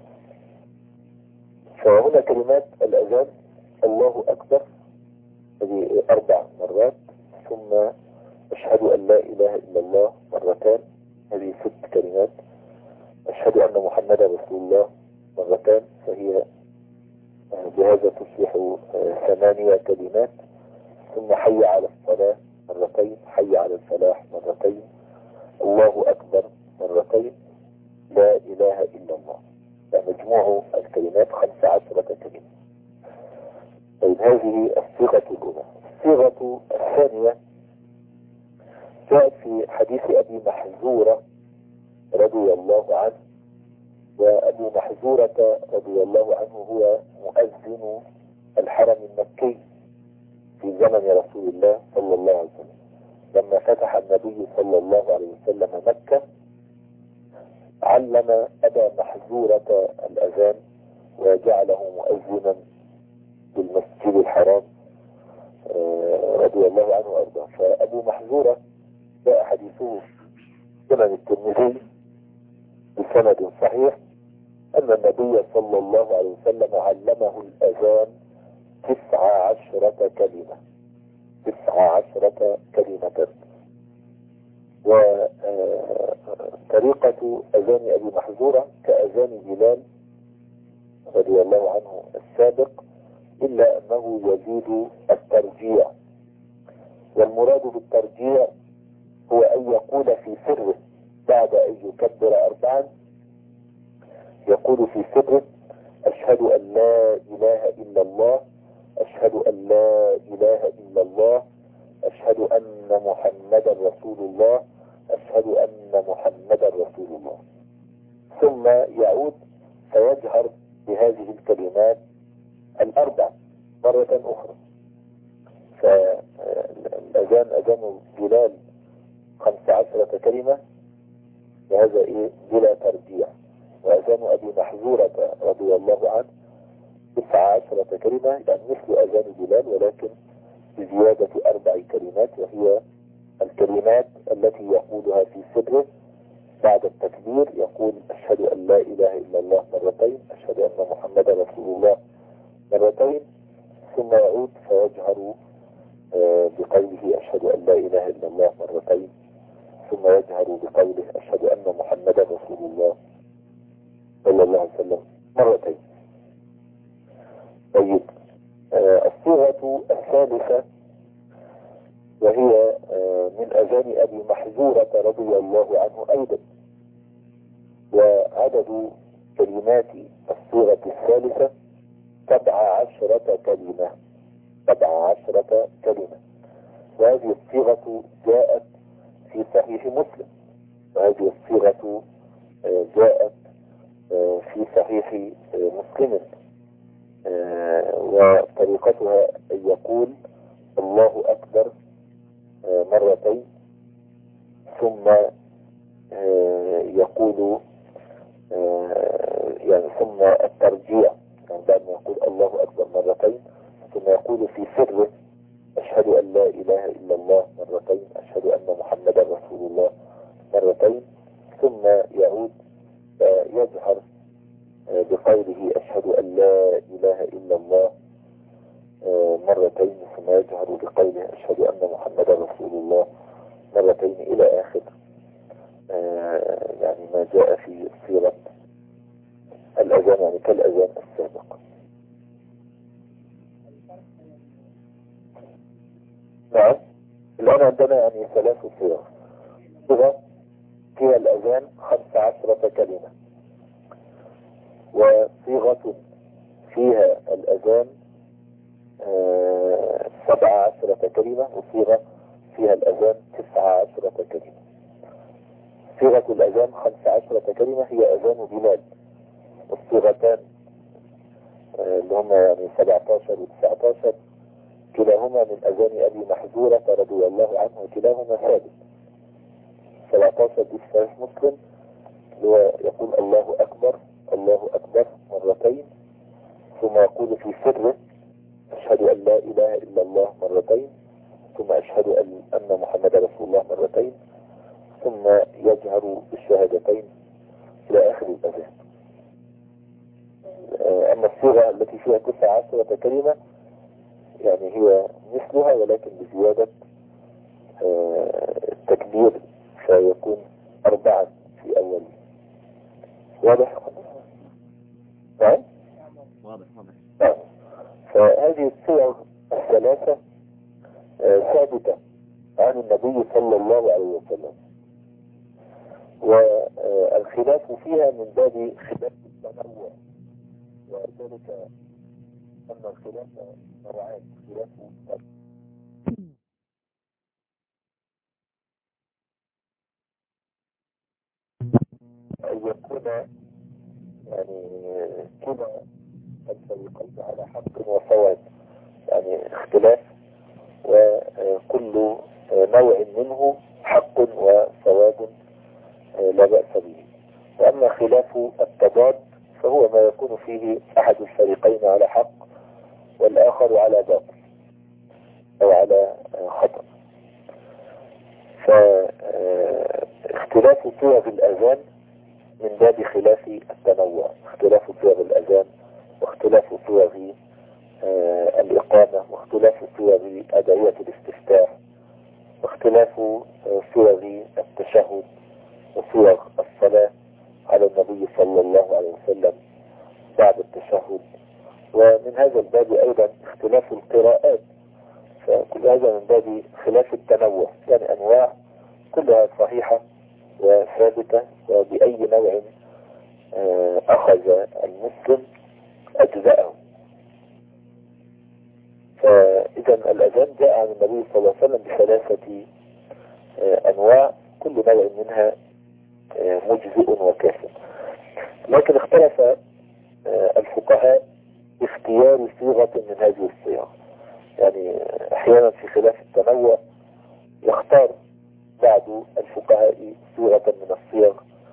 فهنا كلمات الأذان الله أكبر هذه أربع مرات، ثم أشهد أن لا إله إلا الله مرتان هذه ست كلمات، أشهد أن محمدا رسول الله مرتان فهي بهذا تصبح ثمانية كلمات. ثم حي على الصلاة مرتين، حي على الفلاح مرتين، الله أكبر مرتين، لا إله إلا الله. فمجموع الكلمات خمس عشرة كلمة. طيب هذه الصيغة الأولى. الصيغة الثانية جاءت في حديث أبي محذورة رضي الله عنه. وأبو محذورة رضي الله عنه هو مؤذن الحرم المكي في زمن رسول الله صلى الله عليه وسلم. لما فتح النبي صلى الله عليه وسلم مكة علم أبا محذورة الأذان وجعله مؤذنا بالمسجد الحرام رضي الله عنه وأرضاه. فأبو محذورة جاء حديثه سنن الترمذي بسند صحيح أن النبي صلى الله عليه وسلم علمه الأذان تسع عشرة كلمة، تسع عشرة كلمة. وطريقة أذان أبي محذورة كأذان بلال رضي الله عنه السابق، إلا أنه يزيد الترجيع. والمراد بالترجيع هو أن يقول في سره بعد أن يكبر أربعا، يقول في سره أشهد أن لا إله إلا الله، أشهد أن لا إله إلا الله، أشهد أن محمدا رسول الله، أشهد أن محمدا رسول الله. ثم يعود فيجهر بهذه الكلمات الأربع مرة أخرى. فالأذان أذان بلال خمس عشرة كلمة، وهذا إيه بلا ترجيع. وأذان أبي محذورة رضي الله عنه تسع عشرة كلمة، يعني مثل أذان بلال ولكن بزيادة أربع كلمات، وهي الكلمات التي يقولها في سره بعد التكبير. يقول أشهد أن لا إله إلا الله مرتين، أشهد أن محمدا رسول الله مرتين، ثم يعود فيجهر بقوله أشهد أن لا إله إلا الله مرتين، ثم يجهر بقوله أشهد أن محمدا رسول الله صلى الله عليه وسلم مرتين. طيب الصيغة الثالثة وهي من أذان أبي محذورة رضي الله عنه أيضا. وعدد كلمات الصيغة الثالثة سبع عشرة كلمة، سبع عشرة كلمة. وهذه الصيغة جاءت في صحيح مسلم، وهذه الصيغة جاءت في صحيح مسلم. وطريقتها أن يقول الله أكبر مرتين، ثم يقول يعني ثم الترجيع، يعني بعد ما يقول الله أكبر مرتين ثم يقول في سره أشهد أن لا إله إلا الله مرتين، أشهد أن محمدا رسول الله مرتين، ثم يعود يجهر بقوله أشهد أن لا إله إلا الله مرتين، ثم يجهر بقوله أشهد أن محمدا رسول الله مرتين، إلى آخر يعني ما جاء في صيغة الأذان، يعني كالأذان السابق. نعم، الآن عندنا يعني ثلاث صيغ. صيغة فيها الأذان خمس عشرة كلمة، وصيغة فيها الأذان آه سبع عشرة كلمة، وصيغة فيها الأذان تسع عشرة كلمة. صيغة الأذان خمس عشرة كلمة هي أذان بلال، والصيغتان آه اللي هم يعني سبعة عشر وتسعة عشر كلاهما من أذان أبي محذورة رضي الله عنه، وكلاهما ثابت. سبعة عشر دي في صحيح مسلم اللي هو يقول الله أكبر، الله أكبر مرتين، ثم يقول في سره أشهد أن لا إله إلا الله مرتين، ثم أشهد أن أن محمدا رسول الله مرتين، ثم يجهر بالشهادتين إلى آخر الأذان. أما الصيغة التي فيها تسع عشرة كلمة يعني هي مثلها ولكن بزيادة التكبير، فيكون أربعة في أول. واضح؟ نعم واضح واضح. نعم. فهذه الصور الثلاثة ثابتة عن النبي صلى الله عليه وسلم، والخلاف فيها من باب خلاف التنوع، وذلك أن الخلاف نوعان: خلاف أن يكون يعني كلا الفريقين على حق وصواب، يعني اختلاف وكل نوع منه حق وصواب لا بأس به. وأما خلاف التضاد فهو ما يكون فيه أحد الفريقين على حق والآخر على باطل أو على خطأ. فاختلاف صيغ الأذان من باب خلاف التنوع، اختلاف صيغ الأذان واختلاف صيغ الإقامة واختلاف صيغ أدعية الاستفتاح واختلاف صيغ التشهد وصيغ الصلاة على النبي صلى الله عليه وسلم بعد التشهد. ومن هذا الباب أيضا اختلاف القراءات، فكل هذا من باب خلاف التنوع، يعني أنواع كلها صحيحة وثابتة، وبأي نوع أخذ المسلم أجزاءه. فإذا الأذان جاء عن النبي صلى الله عليه وسلم بثلاثة أنواع، كل نوع منها مجزئ وكافٍ. لكن اختلف الفقهاء باختيار صيغة من هذه الصيغ، يعني أحيانا في خلاف التنوع يختار بعض الفقهاء صيغة من الصيغ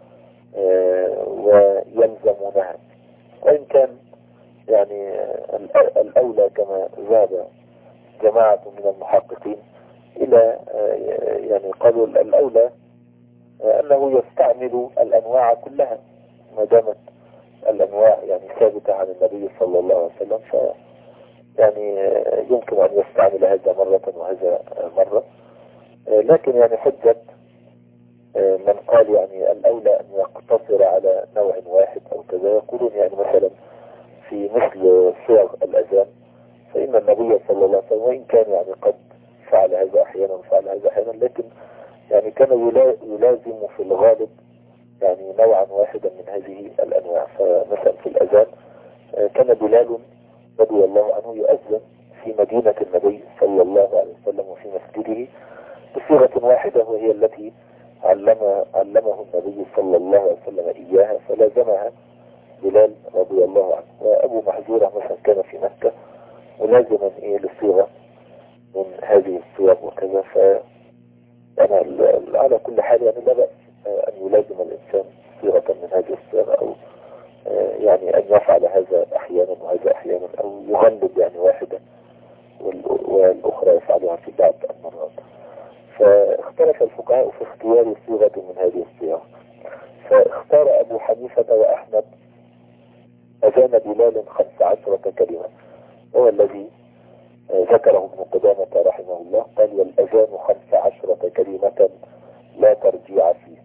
ويلزمونها، وإن كان يعني الأولى كما ذهب جماعة من المحققين إلى يعني قالوا الأولى أنه يستعمل الأنواع كلها ما دامت الأنواع يعني ثابتة عن النبي صلى الله عليه وسلم، ف يعني يمكن أن يستعمل هذا مرة وهذا مرة. لكن يعني حجة من قال يعني الأولى أن يقتصر على نوع واحد أو كذا، يقولون يعني مثلا في مثل صيغ الأذان فإن النبي صلى الله عليه وسلم وإن كان يعني قد فعل هذا أحيانا وفعل هذا أحيانا، لكن يعني كان يلازم في الغالب يعني نوعا واحدا من هذه الأنواع. فمثلا في الأذان كان بلال رضي الله عنه يؤذن في مدينة النبي صلى الله عليه وسلم وفي مسجده بصيغة واحدة، وهي التي علم علمه النبي صلى الله عليه وسلم إياها، فلازمها بلال رضي الله عنه. وأبو محذورة مثلا كان في مكة ملازما إيه لصيغة من هذه الصيغ وكذا. ف يعني على كل حال يعني لا بأس أن يلازم الإنسان صيغة من هذه الصيغ، أو يعني أن يفعل هذا أحيانا وهذا أحيانا، أو يغلب يعني واحدة والأخرى يفعلها في بعض المرات. فاختلف الفقهاء في اختيار صيغة من هذه الصيغ، فاختار أبو حنيفة وأحمد أذان بلال خمس عشرة كلمة، هو الذي ذكره ابن قدامة رحمه الله، قال والأذان خمس عشرة كلمة لا ترجيع فيه.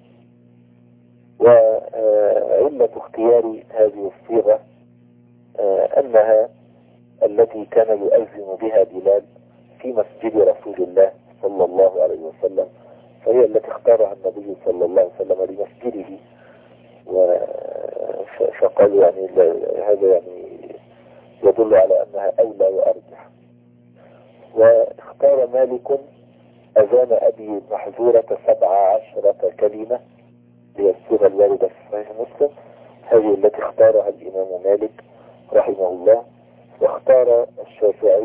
وعلة اختيار هذه الصيغة أنها التي كان يؤذن بها بلال في مسجد رسول الله صلى الله عليه وسلم، فهي التي اختارها النبي صلى الله عليه وسلم لمسجده. فقالوا يعني هذا يعني يدل على أنها أولى وأرجح. واختار مالك أذان أبي محذورة سبع عشرة كلمة، هي الصيغة الواردة في صحيح مسلم، هذه التي اختارها الإمام مالك رحمه الله. واختار الشافعي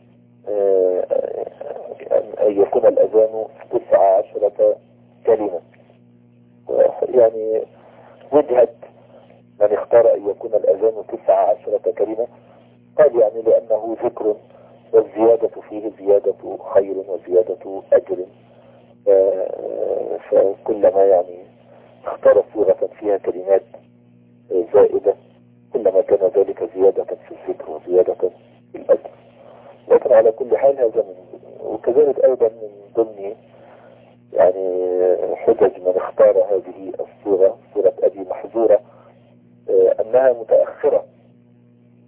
أن يكون الأذان تسع عشرة كلمة. يعني وجهة من اختار أن يكون الأذان تسع عشرة كلمة قال يعني لأنه ذكر، والزيادة فيه زيادة خير وزيادة أجر، فكلما يعني اختار صيغة فيها كلمات زائدة كلما كان ذلك زيادة في الذكر وزيادة في الأجر. لكن على كل حال هذا من، وكذلك أيضا من ضمن يعني حجج من اختار هذه الصيغة صيغة أبي محذورة أنها متأخرة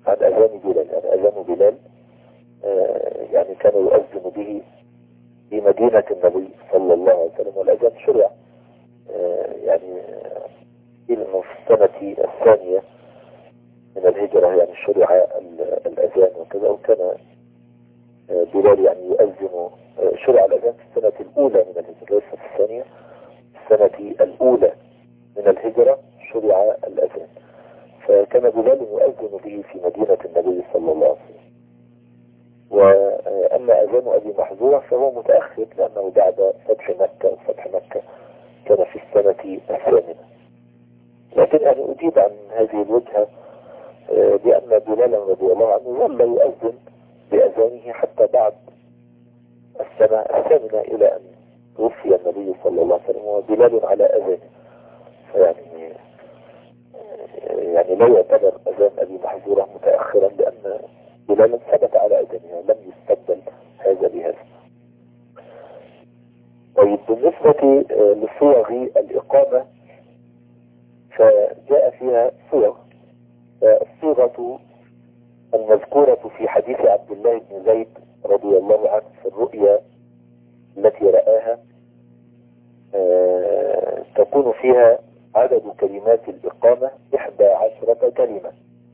عن أذان بلال. يعني أذان بلال يعني كان يؤذن به في مدينة النبي صلى الله عليه وسلم، والأذان شرع يعني إنه في السنة الثانية من الهجرة، يعني شرع الأذان وكذا. وكان بلال يعني يؤذن، شرع الأذان في السنة الأولى من الهجرة، ليس في الثانية، السنة الأولى من الهجرة شرع الأذان. فكان بلال يؤذن به في مدينة النبي صلى الله عليه وسلم. وأما أذان أبي محذورة فهو متأخر، لأنه بعد فتح مكة، وفتح مكة كان في السنة الثامنة. لكن يعني أجيب عن هذه الوجهة بأن بلالا رضي الله عنه ظل يؤذن بأذانه حتى بعد السنة الثامنة، إلى أن توفي النبي صلى الله عليه وسلم وبلال على أذانه. فيعني يعني لا يعتبر أذان أبي محذورة متأخرا، لأن بلالا ثبت على أذانه ولم يستبدل هذا بهذا. طيب، بالنسبة لصيغ الإقامة فجاء فيها صيغ. الصيغة المذكورة في حديث عبد الله بن زيد رضي الله عنه في الرؤيا التي رآها تكون فيها عدد كلمات الإقامة إحدى عشرة كلمة.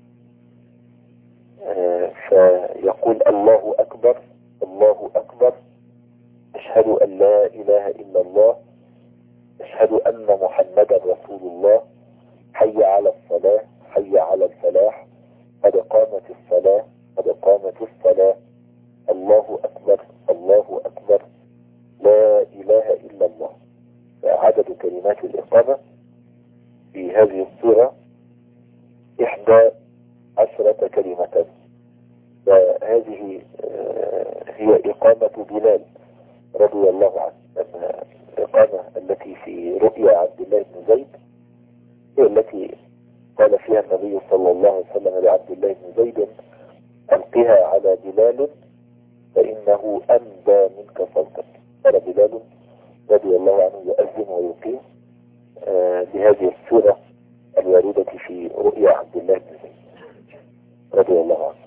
فيقول الله أكبر، الله أكبر، أشهد أن لا إله إلا الله، أشهد أن محمدا رسول الله، حي على الصلاة، حي على الفلاح، قد قامت الصلاة، قد قامت الصلاة، الله أكبر، الله أكبر، لا إله إلا الله. فعدد كلمات الإقامة في هذه الصورة إحدى عشرة كلمة. وهذه هي إقامة بلال رضي الله عنه. لأن الإقامة التي في رؤيا عبد الله بن زيد هي التي قال فيها النبي صلى الله عليه وسلم لعبد الله بن زيد: ألقها على بلال فإنه أندى منك صوتا. قال بلال رضي الله عنه يؤذن ويقيم بهذه الصورة الواردة في رؤيا عبد الله بن زيد رضي الله عنه.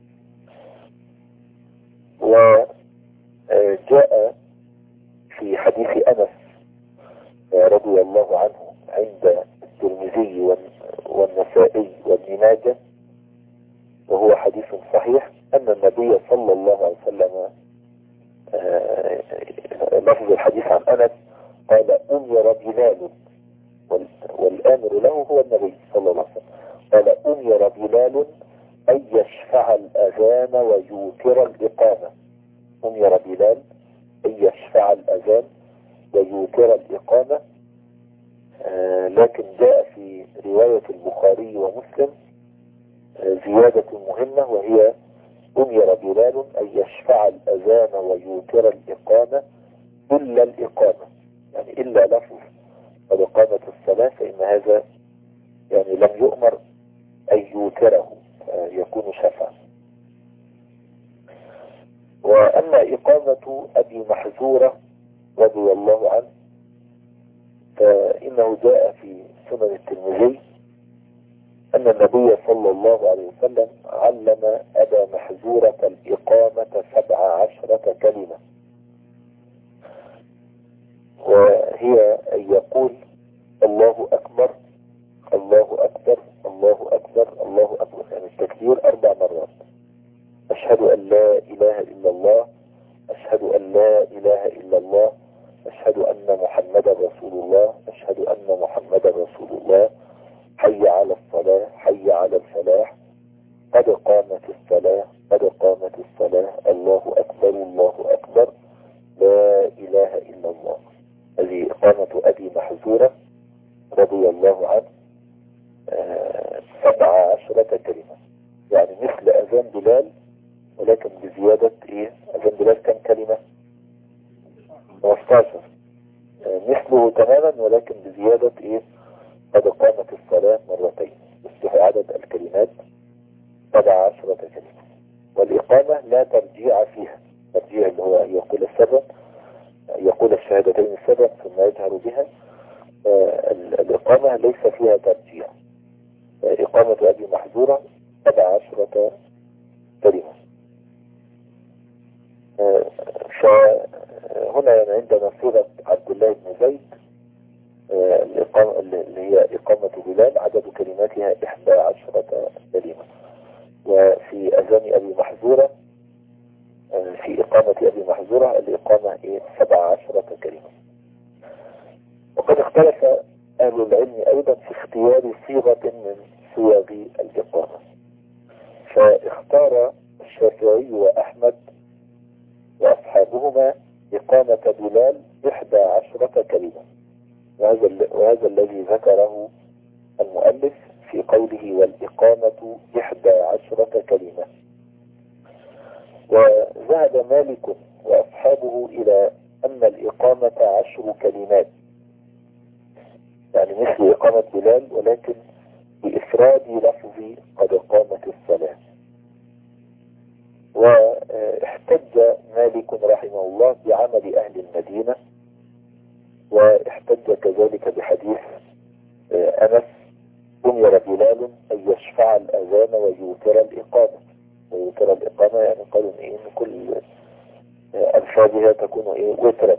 وجاء في حديث أنس رضي الله عنه عند الترمذي والنسائي وابن ماجه، وهو حديث صحيح، أن النبي صلى الله عليه وسلم لفظ الحديث عن أنس قال: أمر بلال، والآمر له هو النبي صلى الله عليه وسلم، قال: أمر بلال أن يشفع الأذان ويوتر الإقامة. أمر بلال أن يشفع الأذان ويوتر الإقامة. آه لكن جاء في رواية البخاري ومسلم آه زيادة مهمة، وهي: أمر بلال أن يشفع الأذان ويوتر الإقامة إلا الإقامة، يعني إلا لفظ قد قامت الصلاة، فإن هذا يعني لم يؤمر أن يوتره، يكون شفعا. وأما إقامة أبي محذورة رضي الله عنه فإنه جاء في سنن الترمذي أن النبي صلى الله عليه وسلم علم أبا محذورة الإقامة سبع عشرة كلمة، وهي أن يقول: الله أكبر، الله أكبر، الله أكبر، الله أكبر، يعني التكبير أربع مرات. أشهد أن لا إله إلا الله، أشهد أن لا إله إلا الله، أشهد أن محمدا رسول الله، أشهد أن محمدا رسول الله، حي على الصلاة، حي على الفلاح، قد قامت الصلاة، قد قامت الصلاة، الله أكبر، الله أكبر، لا إله إلا الله. هذه إقامة أبي محذورة رضي الله عنه آه سبع عشرة كلمة، يعني مثل أذان بلال، ولكن بزيادة إيه؟ أذان بلال كم كلمة؟ خمستاشر. آه مثله تماما، ولكن بزيادة إيه؟ قد قامت الصلاة مرتين، يصبح عدد الكلمات سبع عشرة كلمة. والإقامة لا ترجيع فيها، ترجيع اللي هو يقول السبب، يقول الشهادتين السبب ثم يجهر بها. آه الإقامة ليس فيها ترجيع. آه إقامة أبي محذورة سبع عشرة كلمة. فهنا يعني عندنا صيغة عبد الله بن زيد الإقامة اللي هي إقامة بلال عدد كلماتها إحدى عشرة كلمة. وفي أذان أبي محذورة في إقامة أبي محذورة الإقامة إيه سبع عشرة كلمة. وقد اختلف أهل العلم أيضا في اختيار صيغة من صيغ الإقامة، فاختار الشافعي وأحمد وأصحابهما إقامة بلال إحدى عشرة كلمة، وهذا, وهذا الذي ذكره المؤلف في قوله والإقامة إحدى عشرة كلمة. وذهب مالك وأصحابه إلى أن الإقامة عشر كلمات، يعني مثل إقامة بلال ولكن بإفراد لفظ قد قامت الصلاة. واحتج مالك رحمه الله بعمل أهل المدينة، واحتج كذلك بحديث أنس أمر بلال أن يشفع الأذان ويوتر الإقامة. ويوتر الإقامة يعني قالوا إن كل ألفاظها تكون إيه وترا،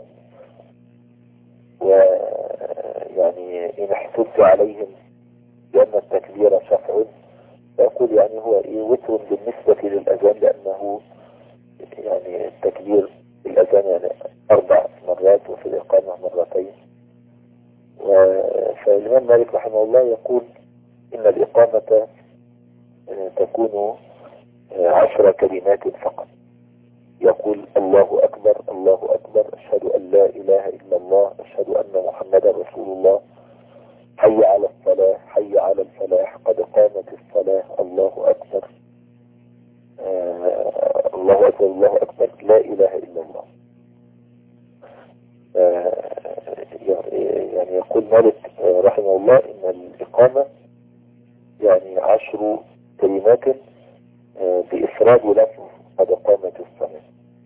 ويعني إن احتج عليهم لأن التكبير شفع فأقول يعني هو إيه وتر بالنسبة للأذان، لأنه يعني التكبير الأذان يعني أربع مرات وفي الإقامة مرتين. فالإمام مالك رحمه الله يقول إن الإقامة تكون عشر كلمات فقط. يقول الله أكبر الله أكبر أشهد أن لا إله إلا الله أشهد أن محمدا رسول الله حي على الصلاة حي على الفلاح قد قامت الصلاة الله أكبر آه الله أكبر الله أكبر لا إله إلا الله. آه يعني يقول مالك رحمه الله إن الإقامة يعني عشر كلمات آه بإفراد لفظ قد قامت الصلاة.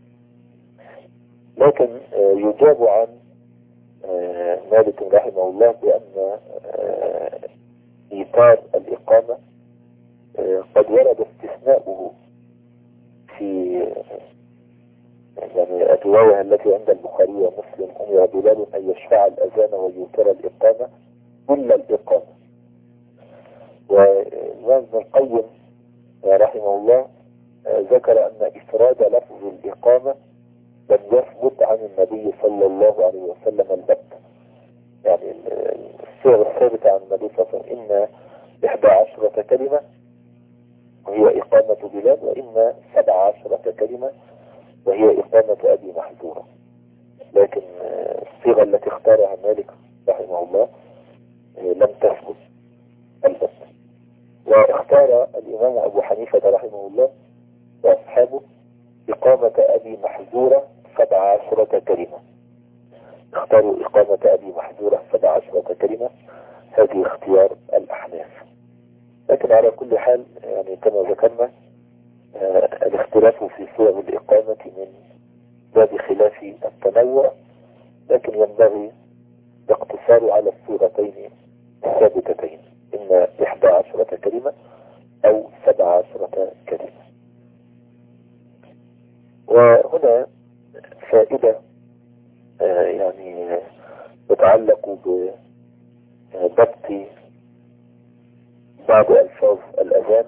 لكن آه يجاب عن آه مالك رحمه الله بأن آه إيثار الإقامة آه قد ورد استثناؤه في يعني الرواية التي عند البخاري ومسلم أمر بلال أن يشفع الأذان ويوتر الإقامة إلا الإقامة. والإمام ابن القيم رحمه الله ذكر أن إفراد لفظ الإقامة لم يثبت عن النبي صلى الله عليه وسلم البتة. يعني الصيغ الثابتة عن النبي صلى الله عليه وسلم إما إحدى عشرة كلمة وهي إقامة بلال، وإما سبع عشرة كلمة وهي إقامة أبي محذورة. لكن الصيغة التي اختارها مالك رحمه الله لم تثبت البتة. واختار الإمام أبو حنيفة رحمه الله وأصحابه إقامة أبي محذورة سبع عشرة كلمة. اختاروا إقامة أبي محذورة سبع عشرة كلمة. هذه اختيار الأحناف. لكن على كل حال يعني كما ذكرنا آه الاختلاف في صيغ الإقامة من باب خلاف التنوع، لكن ينبغي الاقتصار على الصيغتين الثابتتين، إما إحدى عشرة كلمة أو سبع عشرة كلمة. وهنا فائدة آه يعني تتعلق بضبط بعض ألفاظ الأذان.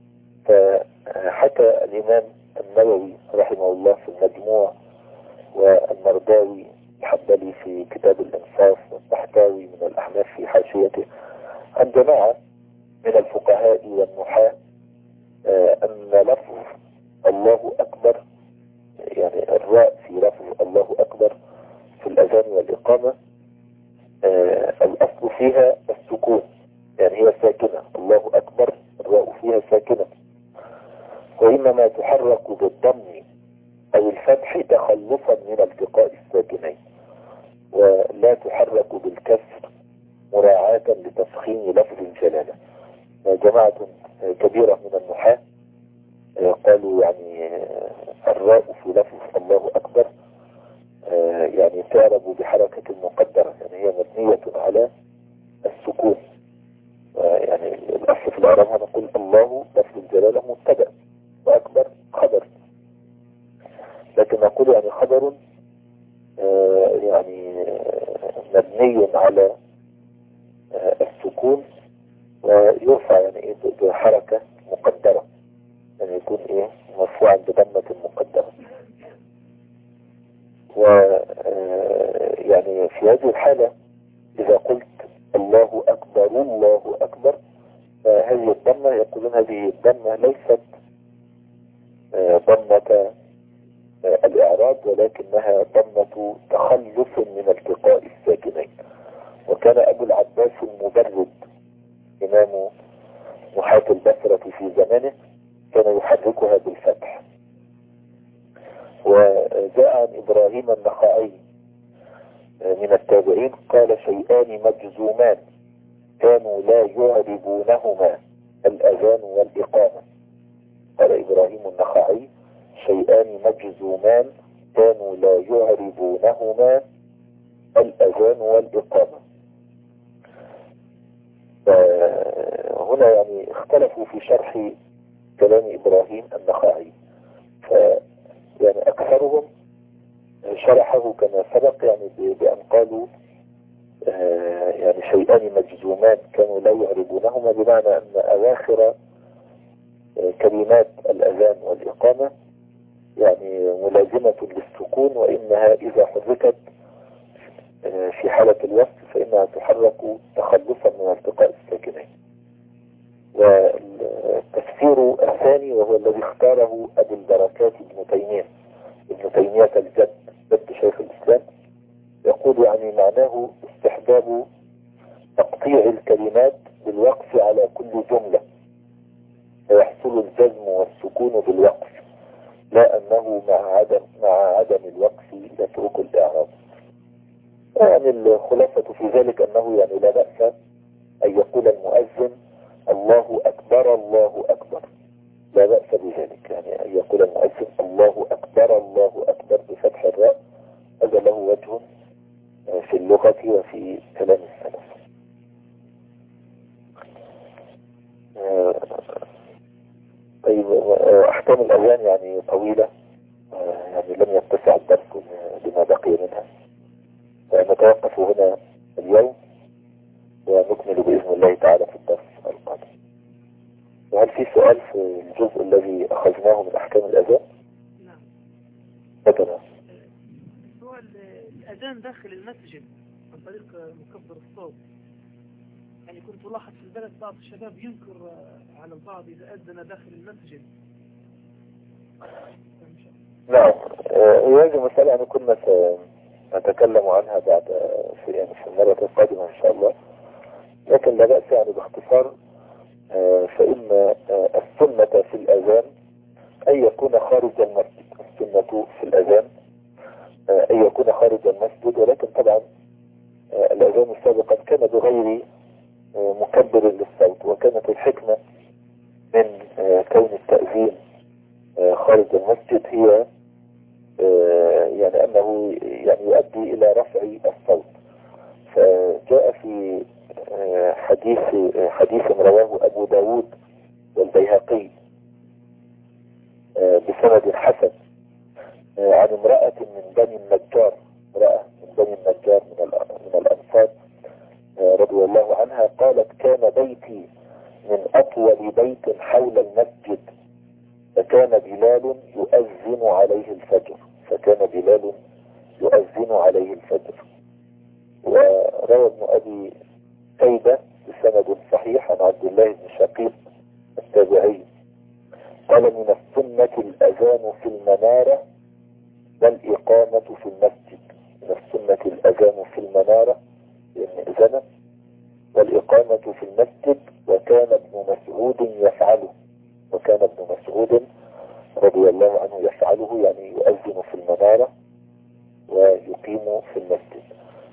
فحكى الإمام النووي رحمه الله في المجموع، والمرداوي الحنبلي في كتاب الإنصاف، والطحطاوي من الأحناف في حاشيته عن جماعة من الفقهاء والنحاة آه أن لفظ الله أكبر يعني الراء في لفظ الله أكبر في الأذان والإقامة آه الأصل فيها السكون، يعني هي ساكنة. الله أكبر الراء فيها ساكنة، وإنما تحرك بالضم أو الفتح تخلصا من التقاء الساكنين، ولا تحرك بالكسر مراعاة لتفخيم لفظ الجلالة. جماعة كبيرة من النحاة قالوا يعني الراء في لفظ الله أكبر يعني تعرب بحركة مقدرة، يعني هي مبنية على السكون. يعني الأصل في الإعراب هنقول الله لفظ الجلالة لكن نقول يعني خبر يعني مبني على السكون ويرفع يعني ايه بحركة مقدرة، يعني يكون ايه مرفوعا بضمة مقدرة. و يعني في هذه الحالة إذا قلت الله أكبر الله أكبر، فهذه الضمة يقولون هذه الضمة ليست ضمة الإعراب، ولكنها ضمة تخلص من التقاء الساكنين. وكان أبو العباس المبرد إمام محاة البصرة في زمانه كان يحركها بالفتح. وجاء عن إبراهيم النخعي من التابعين قال شيئان مجزومان كانوا لا يعربونهما الأذان والإقامة. قال إبراهيم النخعي شيئان مجزومان كانوا لا يعربونهما الأذان والإقامة. هنا يعني اختلفوا في شرح كلام إبراهيم النخعي، ف يعني أكثرهم شرحه كما سبق، يعني بأن قالوا يعني شيئان مجزومان كانوا لا يعربونهما، بمعنى أن أواخر كلمات الأذان والإقامة يعني ملازمة للسكون، وإنها إذا حركت في حالة الوصف فإنها تحرك تخلصا من التقاء الساكنين. والتفسير الثاني وهو الذي اختاره أبو البركات ابن تيمية ابن تيمية الجد جد شيخ الإسلام، يقول يعني معناه استحباب تقطيع الكلمات بالوقف على كل جملة فيحصل الجزم والسكون بالوقف، لا أنه مع عدم مع عدم الوقف يترك الإعراب. يعني الخلاصة في ذلك أنه يعني لا بأس أن يقول المؤذن الله أكبر الله أكبر، لا بأس بذلك، يعني أن يقول المؤذن الله أكبر الله أكبر بفتح الراء، هذا له وجه في اللغة وفي كلام السلف. طيب أحكام الأذان يعني طويلة، يعني لم يتسع الدرس لما بقي منها، فنتوقف هنا اليوم ونكمل بإذن الله تعالى في الدرس القادم. وهل في سؤال في الجزء الذي أخذناه من أحكام الأذان؟ نعم. مثلا هو الأذان داخل المسجد عن طريق مكبر الصوت، يعني كنت ألاحظ في البلد بعض الشباب ينكر على البعض إذا أذن داخل المسجد. نعم، هذه المسألة يعني كنا نتكلم عنها بعد في يعني في المرة القادمة إن شاء الله، لكن لا بأس يعني باختصار. فإن السنة في الأذان أن يكون خارج المسجد، السنة في الأذان أن يكون خارج المسجد، ولكن طبعا الأذان السابقا كان بغير مكبر للصوت، وكانت الحكمة من كون التأذين خارج المسجد هي يعني أنه يعني يؤدي إلى رفع الصوت. فجاء في حديث حديث رواه أبو داود والبيهقي بسند حسن عن امرأة من بني النجار، امرأة من بني النجار من من الأنصار رضي الله عنها، قالت كان بيتي من أطول بيت حول المسجد، فكان بلال يؤذن عليه الفجر فكان بلال يؤذن عليه الفجر. وروى ابن أبي شيبة بسند صحيح عن عبد الله بن شقيق التابعي قال من السنة الأذان في المنارة والإقامة في المسجد. من السنة الأذان في المنارة لأن إذن، والإقامة في المسجد، وكان ابن مسعود يفعله وكان ابن مسعود رضي الله عنه يفعله، يعني يؤذن في المنارة ويقيم في المسجد.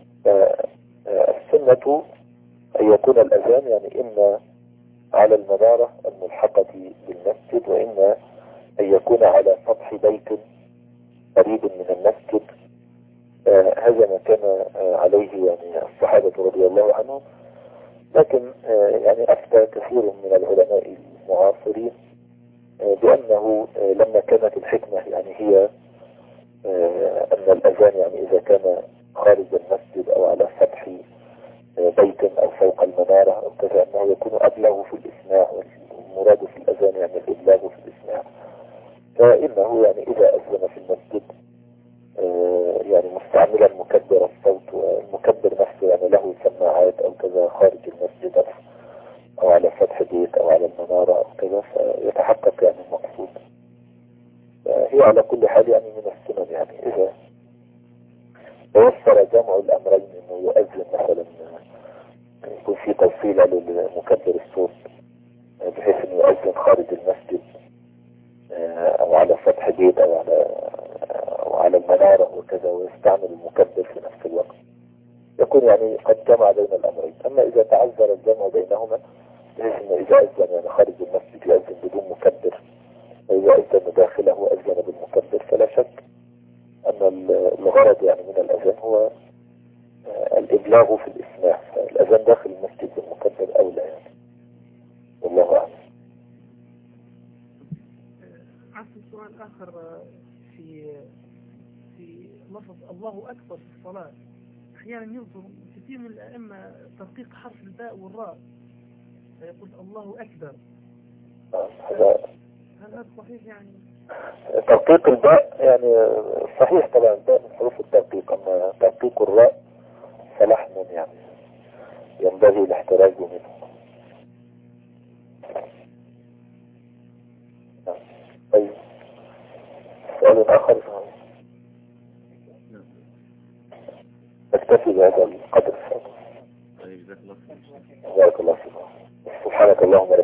السنة أن يكون الأذان يعني إما على المنارة الملحقة بالمسجد، وإما أن يكون على سطح بيت قريب من المسجد. هذا ما كان عليه يعني الصحابة رضي الله عنهم، لكن يعني أفتى كثير من العلماء المعاصرين بأنه لما كانت الحكمة يعني هي أن الأذان يعني إذا كان خارج المسجد أو على سطح بيت أو فوق المنارة أو كذا أنه يكون أبلغ في الإسماع، والمراد في الأذان يعني الإبلاغ في الإسماع. فإنه يعني إذا أذن في المسجد يعني مستعملا مكبر الصوت، والمكبر نفسه يعني له سماعات أو كذا خارج المسجد أو على سطح بيت أو على المنارة أو كذا، فيتحقق يعني المقصود. هي على كل حال يعني من السنن، يعني إذا توفر جمع الأمرين إنه يؤذن مثلا يكون في توصيلة للمكبر الصوت بحيث إنه يؤذن خارج المسجد أو على سطح بيت أو على أو على المنارة وكذا، ويستعمل المكبر في نفس الوقت، يكون يعني قد جمع بين الأمرين. أما إذا تعذر الجمع بينهما بحيث إنه إذا أذن يعني خارج المسجد يؤذن بدون مكبر، وإذا أذن داخله أذن بالمكبر، فلا شك أن الغرض يعني من الأذان هو الإبلاغ في الإسماع، فالأذان داخل المسجد بالمكبر أولى يعني، والله أعلم. عندي سؤال آخر في في لفظ الله أكبر في الصلاة. أحيانا ينظر كثير من الأئمة تدقيق حرف الباء والراء، فيقول الله أكبر. هذا هل هذا صحيح يعني؟ تدقيق الباء يعني صحيح طبعا، الباء من حروف التدقيق، أما تدقيق الراء فلحن يعني ينبغي الاحتراز منه. طيب سؤال آخر نكتفي بهذا القدر. طيب جزاك الله خير. جزاك الله خير. سبحانك اللهم